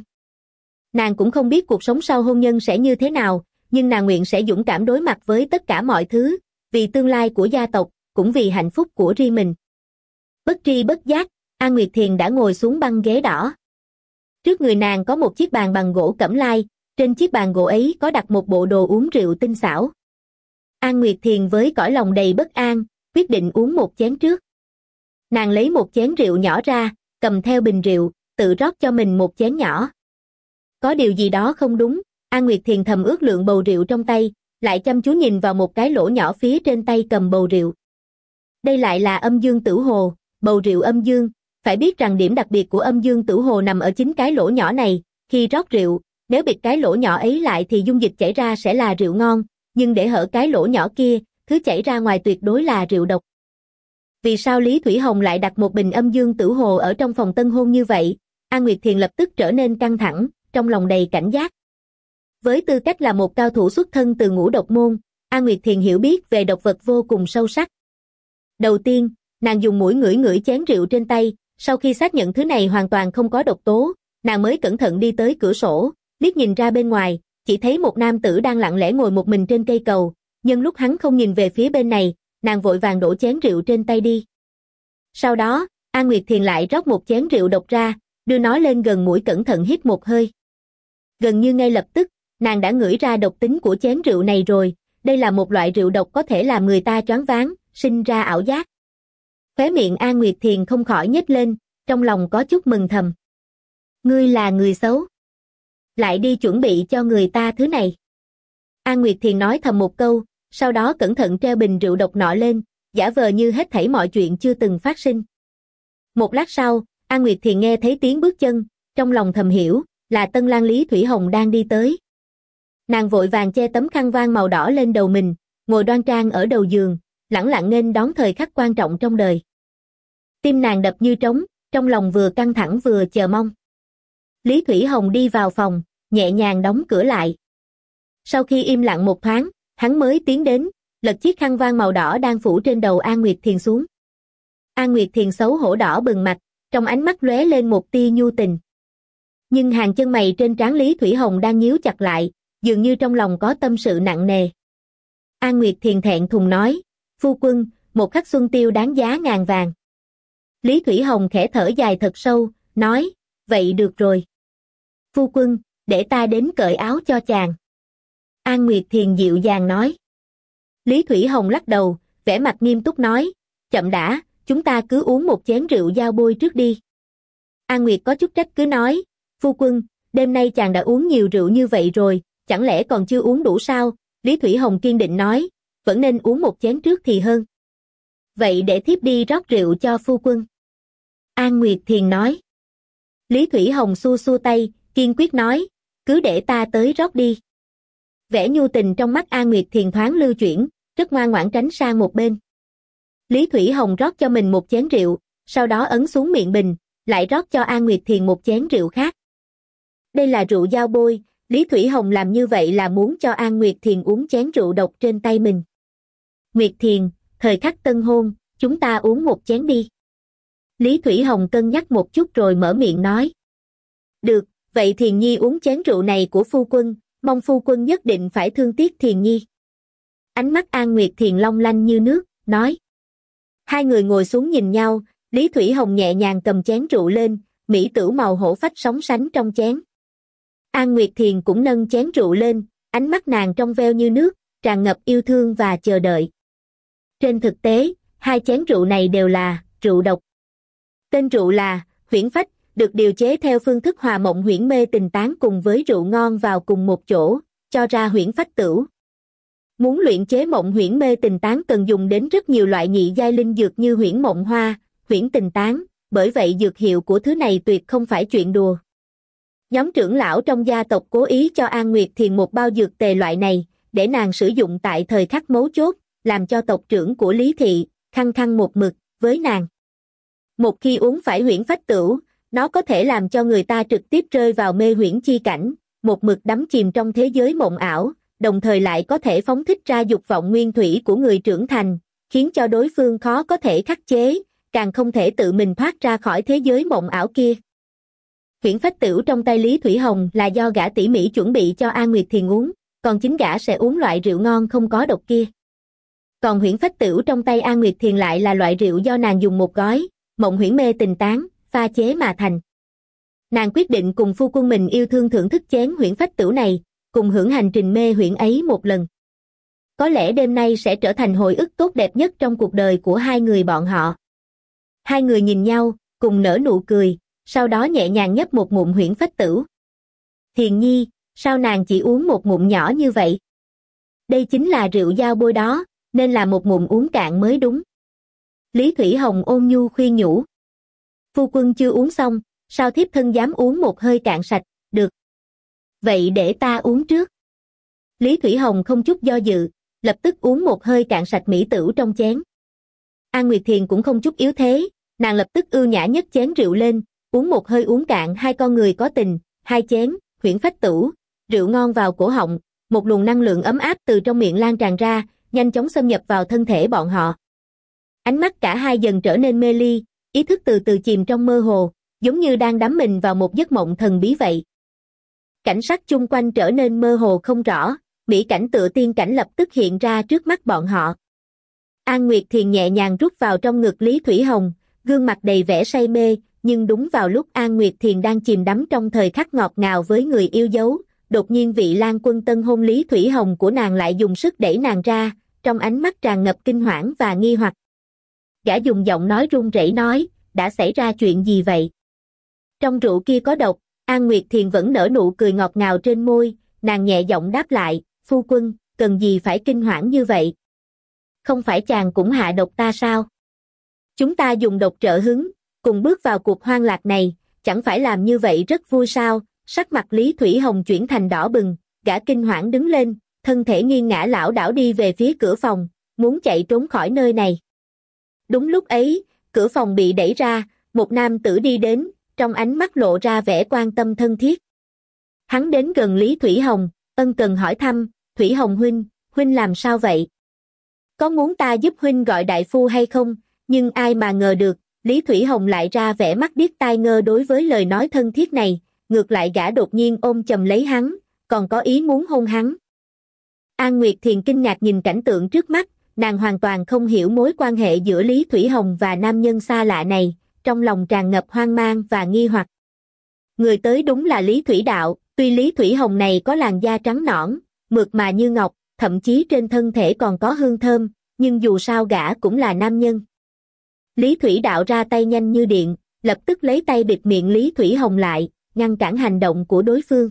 Nàng cũng không biết cuộc sống sau hôn nhân sẽ như thế nào, nhưng nàng nguyện sẽ dũng cảm đối mặt với tất cả mọi thứ, vì tương lai của gia tộc, cũng vì hạnh phúc của riêng mình. Bất tri bất giác, An Nguyệt Thiền đã ngồi xuống băng ghế đỏ. Trước người nàng có một chiếc bàn bằng gỗ cẩm lai, trên chiếc bàn gỗ ấy có đặt một bộ đồ uống rượu tinh xảo. An Nguyệt Thiền với cõi lòng đầy bất an, quyết định uống một chén trước. Nàng lấy một chén rượu nhỏ ra, cầm theo bình rượu, tự rót cho mình một chén nhỏ. Có điều gì đó không đúng, An Nguyệt Thiền thầm ước lượng bầu rượu trong tay, lại chăm chú nhìn vào một cái lỗ nhỏ phía trên tay cầm bầu rượu. Đây lại là âm dương tử hồ, bầu rượu âm dương, phải biết rằng điểm đặc biệt của âm dương tử hồ nằm ở chính cái lỗ nhỏ này, khi rót rượu, nếu bịt cái lỗ nhỏ ấy lại thì dung dịch chảy ra sẽ là rượu ngon, nhưng để hở cái lỗ nhỏ kia, thứ chảy ra ngoài tuyệt đối là rượu độc. Vì sao Lý Thủy Hồng lại đặt một bình âm dương tử hồ ở trong phòng tân hôn như vậy? An Nguyệt Thiền lập tức trở nên căng thẳng, trong lòng đầy cảnh giác. Với tư cách là một cao thủ xuất thân từ ngũ độc môn, An Nguyệt Thiền hiểu biết về độc vật vô cùng sâu sắc. Đầu tiên, nàng dùng mũi ngửi ngửi chén rượu trên tay, sau khi xác nhận thứ này hoàn toàn không có độc tố, nàng mới cẩn thận đi tới cửa sổ, liếc nhìn ra bên ngoài, chỉ thấy một nam tử đang lặng lẽ ngồi một mình trên cây cầu, nhưng lúc hắn không nhìn về phía bên này, nàng vội vàng đổ chén rượu trên tay đi. Sau đó, An Nguyệt Thiền lại rót một chén rượu độc ra, đưa nó lên gần mũi cẩn thận hít một hơi. Gần như ngay lập tức, nàng đã ngửi ra độc tính của chén rượu này rồi, đây là một loại rượu độc có thể làm người ta choáng váng, sinh ra ảo giác. Khóe miệng An Nguyệt Thiền không khỏi nhếch lên, trong lòng có chút mừng thầm. Ngươi là người xấu. Lại đi chuẩn bị cho người ta thứ này. An Nguyệt Thiền nói thầm một câu, sau đó cẩn thận treo bình rượu độc nọ lên, giả vờ như hết thảy mọi chuyện chưa từng phát sinh. Một lát sau, An Nguyệt Thiền nghe thấy tiếng bước chân, trong lòng thầm hiểu, là Tân Lang Lý Thủy Hồng đang đi tới. Nàng vội vàng che tấm khăn voan màu đỏ lên đầu mình, ngồi đoan trang ở đầu giường, lẳng lặng nghênh đón thời khắc quan trọng trong đời. Tim nàng đập như trống, trong lòng vừa căng thẳng vừa chờ mong. Lý Thủy Hồng đi vào phòng, nhẹ nhàng đóng cửa lại. Sau khi im lặng một thoáng, hắn mới tiến đến, lật chiếc khăn voan màu đỏ đang phủ trên đầu An Nguyệt Thiền xuống. An Nguyệt Thiền xấu hổ đỏ bừng mặt, trong ánh mắt lóe lên một tia nhu tình. Nhưng hàng chân mày trên trán Lý Thủy Hồng đang nhíu chặt lại, dường như trong lòng có tâm sự nặng nề. An Nguyệt Thiền thẹn thùng nói, phu quân, một khắc xuân tiêu đáng giá ngàn vàng. Lý Thủy Hồng khẽ thở dài thật sâu, nói, vậy được rồi. Phu quân, để ta đến cởi áo cho chàng. An Nguyệt Thiền dịu dàng nói. Lý Thủy Hồng lắc đầu, vẻ mặt nghiêm túc nói, chậm đã, chúng ta cứ uống một chén rượu giao bôi trước đi. An Nguyệt có chút trách cứ nói, phu quân, đêm nay chàng đã uống nhiều rượu như vậy rồi, chẳng lẽ còn chưa uống đủ sao? Lý Thủy Hồng kiên định nói, vẫn nên uống một chén trước thì hơn. Vậy để thiếp đi rót rượu cho phu quân. An Nguyệt Thiền nói. Lý Thủy Hồng xua xua tay, kiên quyết nói, cứ để ta tới rót đi. Vẻ nhu tình trong mắt An Nguyệt Thiền thoáng lưu chuyển, rất ngoan ngoãn tránh sang một bên. Lý Thủy Hồng rót cho mình một chén rượu, sau đó ấn xuống miệng bình, lại rót cho An Nguyệt Thiền một chén rượu khác. Đây là rượu giao bôi, Lý Thủy Hồng làm như vậy là muốn cho An Nguyệt Thiền uống chén rượu độc trên tay mình. Nguyệt Thiền, thời khắc tân hôn, chúng ta uống một chén đi. Lý Thủy Hồng cân nhắc một chút rồi mở miệng nói. Được, vậy Thiền Nhi uống chén rượu này của phu quân, mong phu quân nhất định phải thương tiếc Thiền Nhi. Ánh mắt An Nguyệt Thiền long lanh như nước, nói. Hai người ngồi xuống nhìn nhau, Lý Thủy Hồng nhẹ nhàng cầm chén rượu lên, mỹ tử màu hổ phách sóng sánh trong chén. An Nguyệt Thiền cũng nâng chén rượu lên, ánh mắt nàng trong veo như nước, tràn ngập yêu thương và chờ đợi. Trên thực tế, hai chén rượu này đều là rượu độc. Tên rượu là Huyễn Phách, được điều chế theo phương thức hòa mộng huyễn mê tình tán cùng với rượu ngon vào cùng một chỗ, cho ra Huyễn Phách tửu. Muốn luyện chế mộng huyễn mê tình tán cần dùng đến rất nhiều loại nhị giai linh dược như huyễn mộng hoa, huyễn tình tán, bởi vậy dược hiệu của thứ này tuyệt không phải chuyện đùa. Nhóm trưởng lão trong gia tộc cố ý cho An Nguyệt Thiền một bao dược tề loại này, để nàng sử dụng tại thời khắc mấu chốt, làm cho tộc trưởng của Lý Thị, khăng khăng một mực, với nàng. Một khi uống phải huyễn phách tửu, nó có thể làm cho người ta trực tiếp rơi vào mê huyễn chi cảnh, một mực đắm chìm trong thế giới mộng ảo, đồng thời lại có thể phóng thích ra dục vọng nguyên thủy của người trưởng thành, khiến cho đối phương khó có thể khắc chế, càng không thể tự mình thoát ra khỏi thế giới mộng ảo kia. Huyễn phách tửu trong tay Lý Thủy Hồng là do gã tỉ mỉ chuẩn bị cho An Nguyệt Thiền uống, còn chính gã sẽ uống loại rượu ngon không có độc kia. Còn huyễn phách tửu trong tay An Nguyệt Thiền lại là loại rượu do nàng dùng một gói, mộng huyễn mê tình tán, pha chế mà thành. Nàng quyết định cùng phu quân mình yêu thương thưởng thức chén huyễn phách tửu này, cùng hưởng hành trình mê huyễn ấy một lần. Có lẽ đêm nay sẽ trở thành hồi ức tốt đẹp nhất trong cuộc đời của hai người bọn họ. Hai người nhìn nhau, cùng nở nụ cười, sau đó nhẹ nhàng nhấp một ngụm huyễn phách tửu. Thiền Nhi, sao nàng chỉ uống một ngụm nhỏ như vậy? Đây chính là rượu giao bôi đó, nên là một ngụm uống cạn mới đúng. Lý Thủy Hồng ôn nhu khuyên nhủ. Phu quân chưa uống xong, sao thiếp thân dám uống một hơi cạn sạch, được. Vậy để ta uống trước. Lý Thủy Hồng không chút do dự, lập tức uống một hơi cạn sạch mỹ tửu trong chén. An Nguyệt Thiền cũng không chút yếu thế, nàng lập tức ưu nhã nhấc chén rượu lên, uống một hơi uống cạn hai con người có tình, hai chén, huyễn phách tửu, rượu ngon vào cổ họng, một luồng năng lượng ấm áp từ trong miệng lan tràn ra, nhanh chóng xâm nhập vào thân thể bọn họ. Ánh mắt cả hai dần trở nên mê ly, ý thức từ từ chìm trong mơ hồ, giống như đang đắm mình vào một giấc mộng thần bí vậy. Cảnh sắc chung quanh trở nên mơ hồ không rõ, mỹ cảnh tựa tiên cảnh lập tức hiện ra trước mắt bọn họ. An Nguyệt Thiền nhẹ nhàng rút vào trong ngực Lý Thủy Hồng, gương mặt đầy vẻ say mê, nhưng đúng vào lúc An Nguyệt Thiền đang chìm đắm trong thời khắc ngọt ngào với người yêu dấu, đột nhiên vị Lan Quân tân hôn Lý Thủy Hồng của nàng lại dùng sức đẩy nàng ra, trong ánh mắt tràn ngập kinh hoảng và nghi hoặc. Gã dùng giọng nói run rẩy nói, đã xảy ra chuyện gì vậy? Trong rượu kia có độc. An Nguyệt Thiền vẫn nở nụ cười ngọt ngào trên môi, nàng nhẹ giọng đáp lại, phu quân, cần gì phải kinh hoảng như vậy? Không phải chàng cũng hạ độc ta sao? Chúng ta dùng độc trợ hứng, cùng bước vào cuộc hoang lạc này, chẳng phải làm như vậy rất vui sao? Sắc mặt Lý Thủy Hồng chuyển thành đỏ bừng, gã kinh hoảng đứng lên, thân thể nghiêng ngã lảo đảo đi về phía cửa phòng, muốn chạy trốn khỏi nơi này. Đúng lúc ấy, cửa phòng bị đẩy ra, một nam tử đi đến, trong ánh mắt lộ ra vẻ quan tâm thân thiết. Hắn đến gần Lý Thủy Hồng, ân cần hỏi thăm, Thủy Hồng huynh, huynh làm sao vậy? Có muốn ta giúp huynh gọi đại phu hay không? Nhưng ai mà ngờ được, Lý Thủy Hồng lại ra vẻ mắt điếc tai ngơ đối với lời nói thân thiết này, ngược lại gã đột nhiên ôm chầm lấy hắn, còn có ý muốn hôn hắn. An Nguyệt Thiền kinh ngạc nhìn cảnh tượng trước mắt, nàng hoàn toàn không hiểu mối quan hệ giữa Lý Thủy Hồng và nam nhân xa lạ này, trong lòng tràn ngập hoang mang và nghi hoặc. Người tới đúng là Lý Thủy Đạo, tuy Lý Thủy Hồng này có làn da trắng nõn, mượt mà như ngọc, thậm chí trên thân thể còn có hương thơm, nhưng dù sao gã cũng là nam nhân. Lý Thủy Đạo ra tay nhanh như điện, lập tức lấy tay bịt miệng Lý Thủy Hồng lại, ngăn cản hành động của đối phương.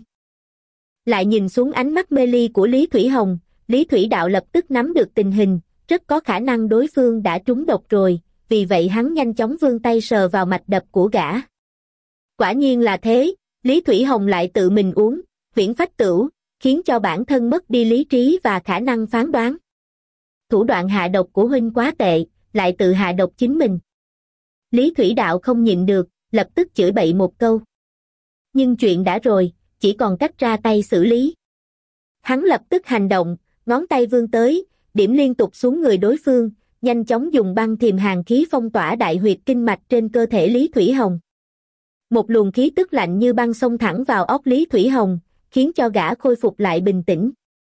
Lại nhìn xuống ánh mắt mê ly của Lý Thủy Hồng, Lý Thủy Đạo lập tức nắm được tình hình, rất có khả năng đối phương đã trúng độc rồi, vì vậy hắn nhanh chóng vươn tay sờ vào mạch đập của gã. Quả nhiên là thế, Lý Thủy Hồng lại tự mình uống huyễn phách tửu, khiến cho bản thân mất đi lý trí và khả năng phán đoán. Thủ đoạn hạ độc của huynh quá tệ, lại tự hạ độc chính mình. Lý Thủy Đạo không nhịn được, lập tức chửi bậy một câu. Nhưng chuyện đã rồi, chỉ còn cách ra tay xử lý. Hắn lập tức hành động, ngón tay vươn tới, điểm liên tục xuống người đối phương, nhanh chóng dùng băng thiềm hàn khí phong tỏa đại huyệt kinh mạch trên cơ thể Lý Thủy Hồng. Một luồng khí tức lạnh như băng xông thẳng vào óc Lý Thủy Hồng, khiến cho gã khôi phục lại bình tĩnh.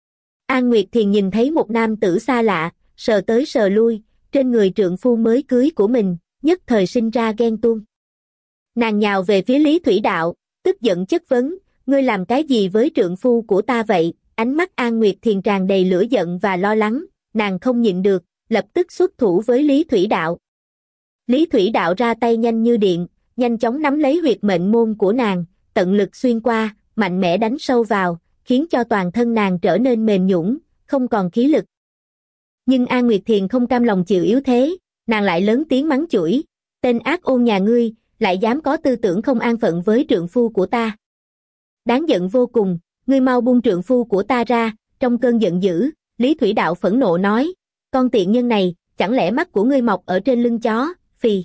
An Nguyệt Thiền nhìn thấy một nam tử xa lạ, sờ tới sờ lui, trên người trượng phu mới cưới của mình, nhất thời sinh ra ghen tuông. Nàng nhào về phía Lý Thủy Đạo, tức giận chất vấn, ngươi làm cái gì với trượng phu của ta vậy? Ánh mắt An Nguyệt Thiền tràn đầy lửa giận và lo lắng, nàng không nhịn được, lập tức xuất thủ với Lý Thủy Đạo. Lý Thủy Đạo ra tay nhanh như điện, nhanh chóng nắm lấy huyệt mệnh môn của nàng, tận lực xuyên qua, mạnh mẽ đánh sâu vào, khiến cho toàn thân nàng trở nên mềm nhũn, không còn khí lực. Nhưng An Nguyệt Thiền không cam lòng chịu yếu thế, nàng lại lớn tiếng mắng chửi, tên ác ôn nhà ngươi, lại dám có tư tưởng không an phận với trượng phu của ta. Đáng giận vô cùng, ngươi mau buông trượng phu của ta ra. Trong cơn giận dữ, Lý Thủy Đạo phẫn nộ nói, con tiện nhân này, chẳng lẽ mắt của ngươi mọc ở trên lưng chó, phì.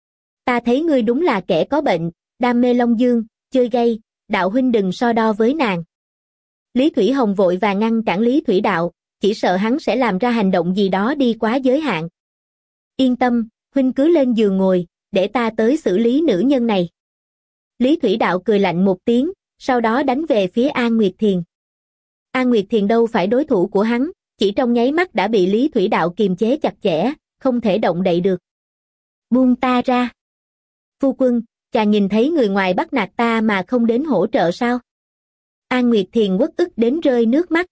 Ta thấy ngươi đúng là kẻ có bệnh, đam mê Long Dương, chơi gay, đạo huynh đừng so đo với nàng. Lý Thủy Hồng vội vàng ngăn cản Lý Thủy Đạo, chỉ sợ hắn sẽ làm ra hành động gì đó đi quá giới hạn. Yên tâm, huynh cứ lên giường ngồi, để ta tới xử lý nữ nhân này. Lý Thủy Đạo cười lạnh một tiếng, sau đó đánh về phía An Nguyệt Thiền. An Nguyệt Thiền đâu phải đối thủ của hắn, chỉ trong nháy mắt đã bị Lý Thủy Đạo kiềm chế chặt chẽ, không thể động đậy được. Buông ta ra. Phu quân, chàng nhìn thấy người ngoài bắt nạt ta mà không đến hỗ trợ sao? An Nguyệt Thiền uất ức đến rơi nước mắt.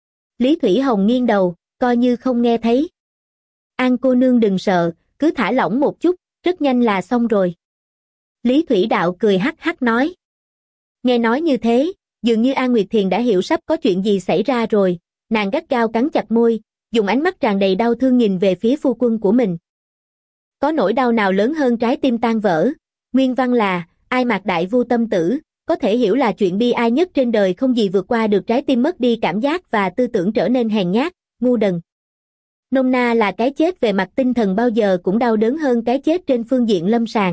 Lý Thủy Hồng nghiêng đầu, coi như không nghe thấy. An cô nương đừng sợ, cứ thả lỏng một chút, rất nhanh là xong rồi. Lý Thủy Đạo cười hắc hắc nói. Nghe nói như thế, dường như An Nguyệt Thiền đã hiểu sắp có chuyện gì xảy ra rồi, nàng gắt gao cắn chặt môi, dùng ánh mắt tràn đầy đau thương nhìn về phía phu quân của mình. Có nỗi đau nào lớn hơn trái tim tan vỡ? Nguyên văn là, ai mạc đại vu tâm tử, có thể hiểu là chuyện bi ai nhất trên đời, không gì vượt qua được trái tim mất đi cảm giác và tư tưởng trở nên hèn nhát, ngu đần. Nôm na là cái chết về mặt tinh thần bao giờ cũng đau đớn hơn cái chết trên phương diện lâm sàng.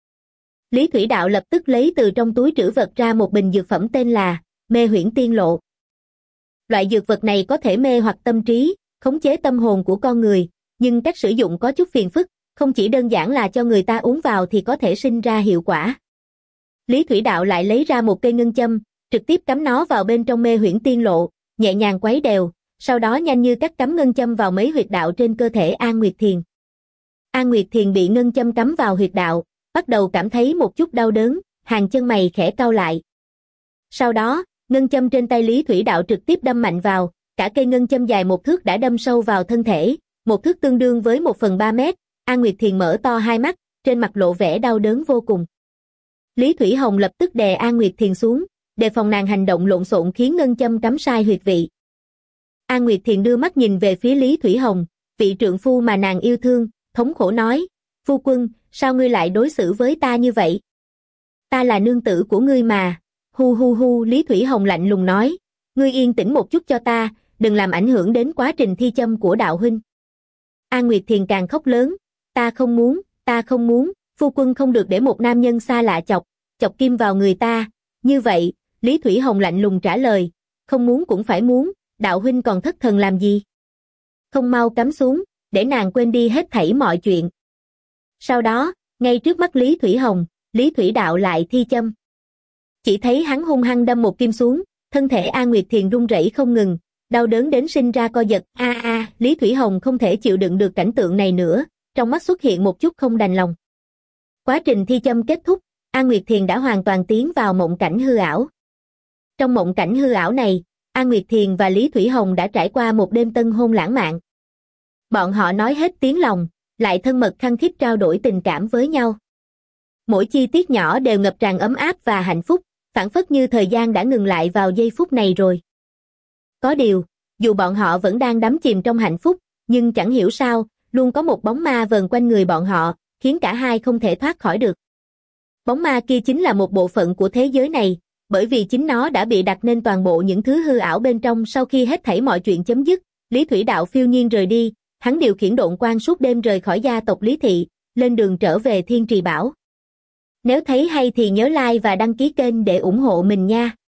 Lý Thủy Đạo lập tức lấy từ trong túi trữ vật ra một bình dược phẩm tên là Mê Huyễn Tiên Lộ. Loại dược vật này có thể mê hoặc tâm trí, khống chế tâm hồn của con người, nhưng cách sử dụng có chút phiền phức, không chỉ đơn giản là cho người ta uống vào thì có thể sinh ra hiệu quả. Lý Thủy Đạo lại lấy ra một cây ngân châm, trực tiếp cắm nó vào bên trong Mê Huyễn Tiên Lộ, nhẹ nhàng quấy đều, sau đó nhanh như cắt cắm ngân châm vào mấy huyệt đạo trên cơ thể An Nguyệt Thiền. An Nguyệt Thiền bị ngân châm cắm vào huyệt đạo, bắt đầu cảm thấy một chút đau đớn, hàng chân mày khẽ cau lại. Sau đó, ngân châm trên tay Lý Thủy Đạo trực tiếp đâm mạnh vào, cả cây ngân châm dài một thước đã đâm sâu vào thân thể, một thước tương đương với một phần ba mét. An Nguyệt Thiền mở to hai mắt, trên mặt lộ vẻ đau đớn vô cùng. Lý Thủy Hồng lập tức đè An Nguyệt Thiền xuống, đề phòng nàng hành động lộn xộn khiến ngân châm cắm sai huyệt vị. An Nguyệt Thiền đưa mắt nhìn về phía Lý Thủy Hồng, vị trượng phu mà nàng yêu thương, thống khổ nói, phu quân, sao ngươi lại đối xử với ta như vậy? Ta là nương tử của ngươi mà, hu hu hu. Lý Thủy Hồng lạnh lùng nói, ngươi yên tĩnh một chút cho ta, đừng làm ảnh hưởng đến quá trình thi châm của đạo huynh. An Nguyệt Thiền càng khóc lớn, ta không muốn, ta không muốn, phu quân không được để một nam nhân xa lạ chọc, chọc kim vào người ta, như vậy, Lý Thủy Hồng lạnh lùng trả lời, không muốn cũng phải muốn, đạo huynh còn thất thần làm gì? Không mau cắm xuống, để nàng quên đi hết thảy mọi chuyện. Sau đó, ngay trước mắt Lý Thủy Hồng, Lý Thủy Đạo lại thi châm. Chỉ thấy hắn hung hăng đâm một kim xuống, thân thể An Nguyệt Thiền run rẩy không ngừng, đau đớn đến sinh ra co giật, a a, Lý Thủy Hồng không thể chịu đựng được cảnh tượng này nữa, trong mắt xuất hiện một chút không đành lòng. Quá trình thi châm kết thúc, An Nguyệt Thiền đã hoàn toàn tiến vào mộng cảnh hư ảo. Trong mộng cảnh hư ảo này, An Nguyệt Thiền và Lý Thủy Hồng đã trải qua một đêm tân hôn lãng mạn. Bọn họ nói hết tiếng lòng, lại thân mật khăng khít trao đổi tình cảm với nhau. Mỗi chi tiết nhỏ đều ngập tràn ấm áp và hạnh phúc, phảng phất như thời gian đã ngừng lại vào giây phút này rồi. Có điều, dù bọn họ vẫn đang đắm chìm trong hạnh phúc, nhưng chẳng hiểu sao, luôn có một bóng ma vờn quanh người bọn họ, khiến cả hai không thể thoát khỏi được. Bóng ma kia chính là một bộ phận của thế giới này, bởi vì chính nó đã bị đặt nên toàn bộ những thứ hư ảo bên trong. Sau khi hết thảy mọi chuyện chấm dứt, Lý Thủy Đạo phiêu nhiên rời đi, hắn điều khiển độn quang suốt đêm rời khỏi gia tộc Lý Thị, lên đường trở về Thiên Trì Bảo. Nếu thấy hay thì nhớ like và đăng ký kênh để ủng hộ mình nha.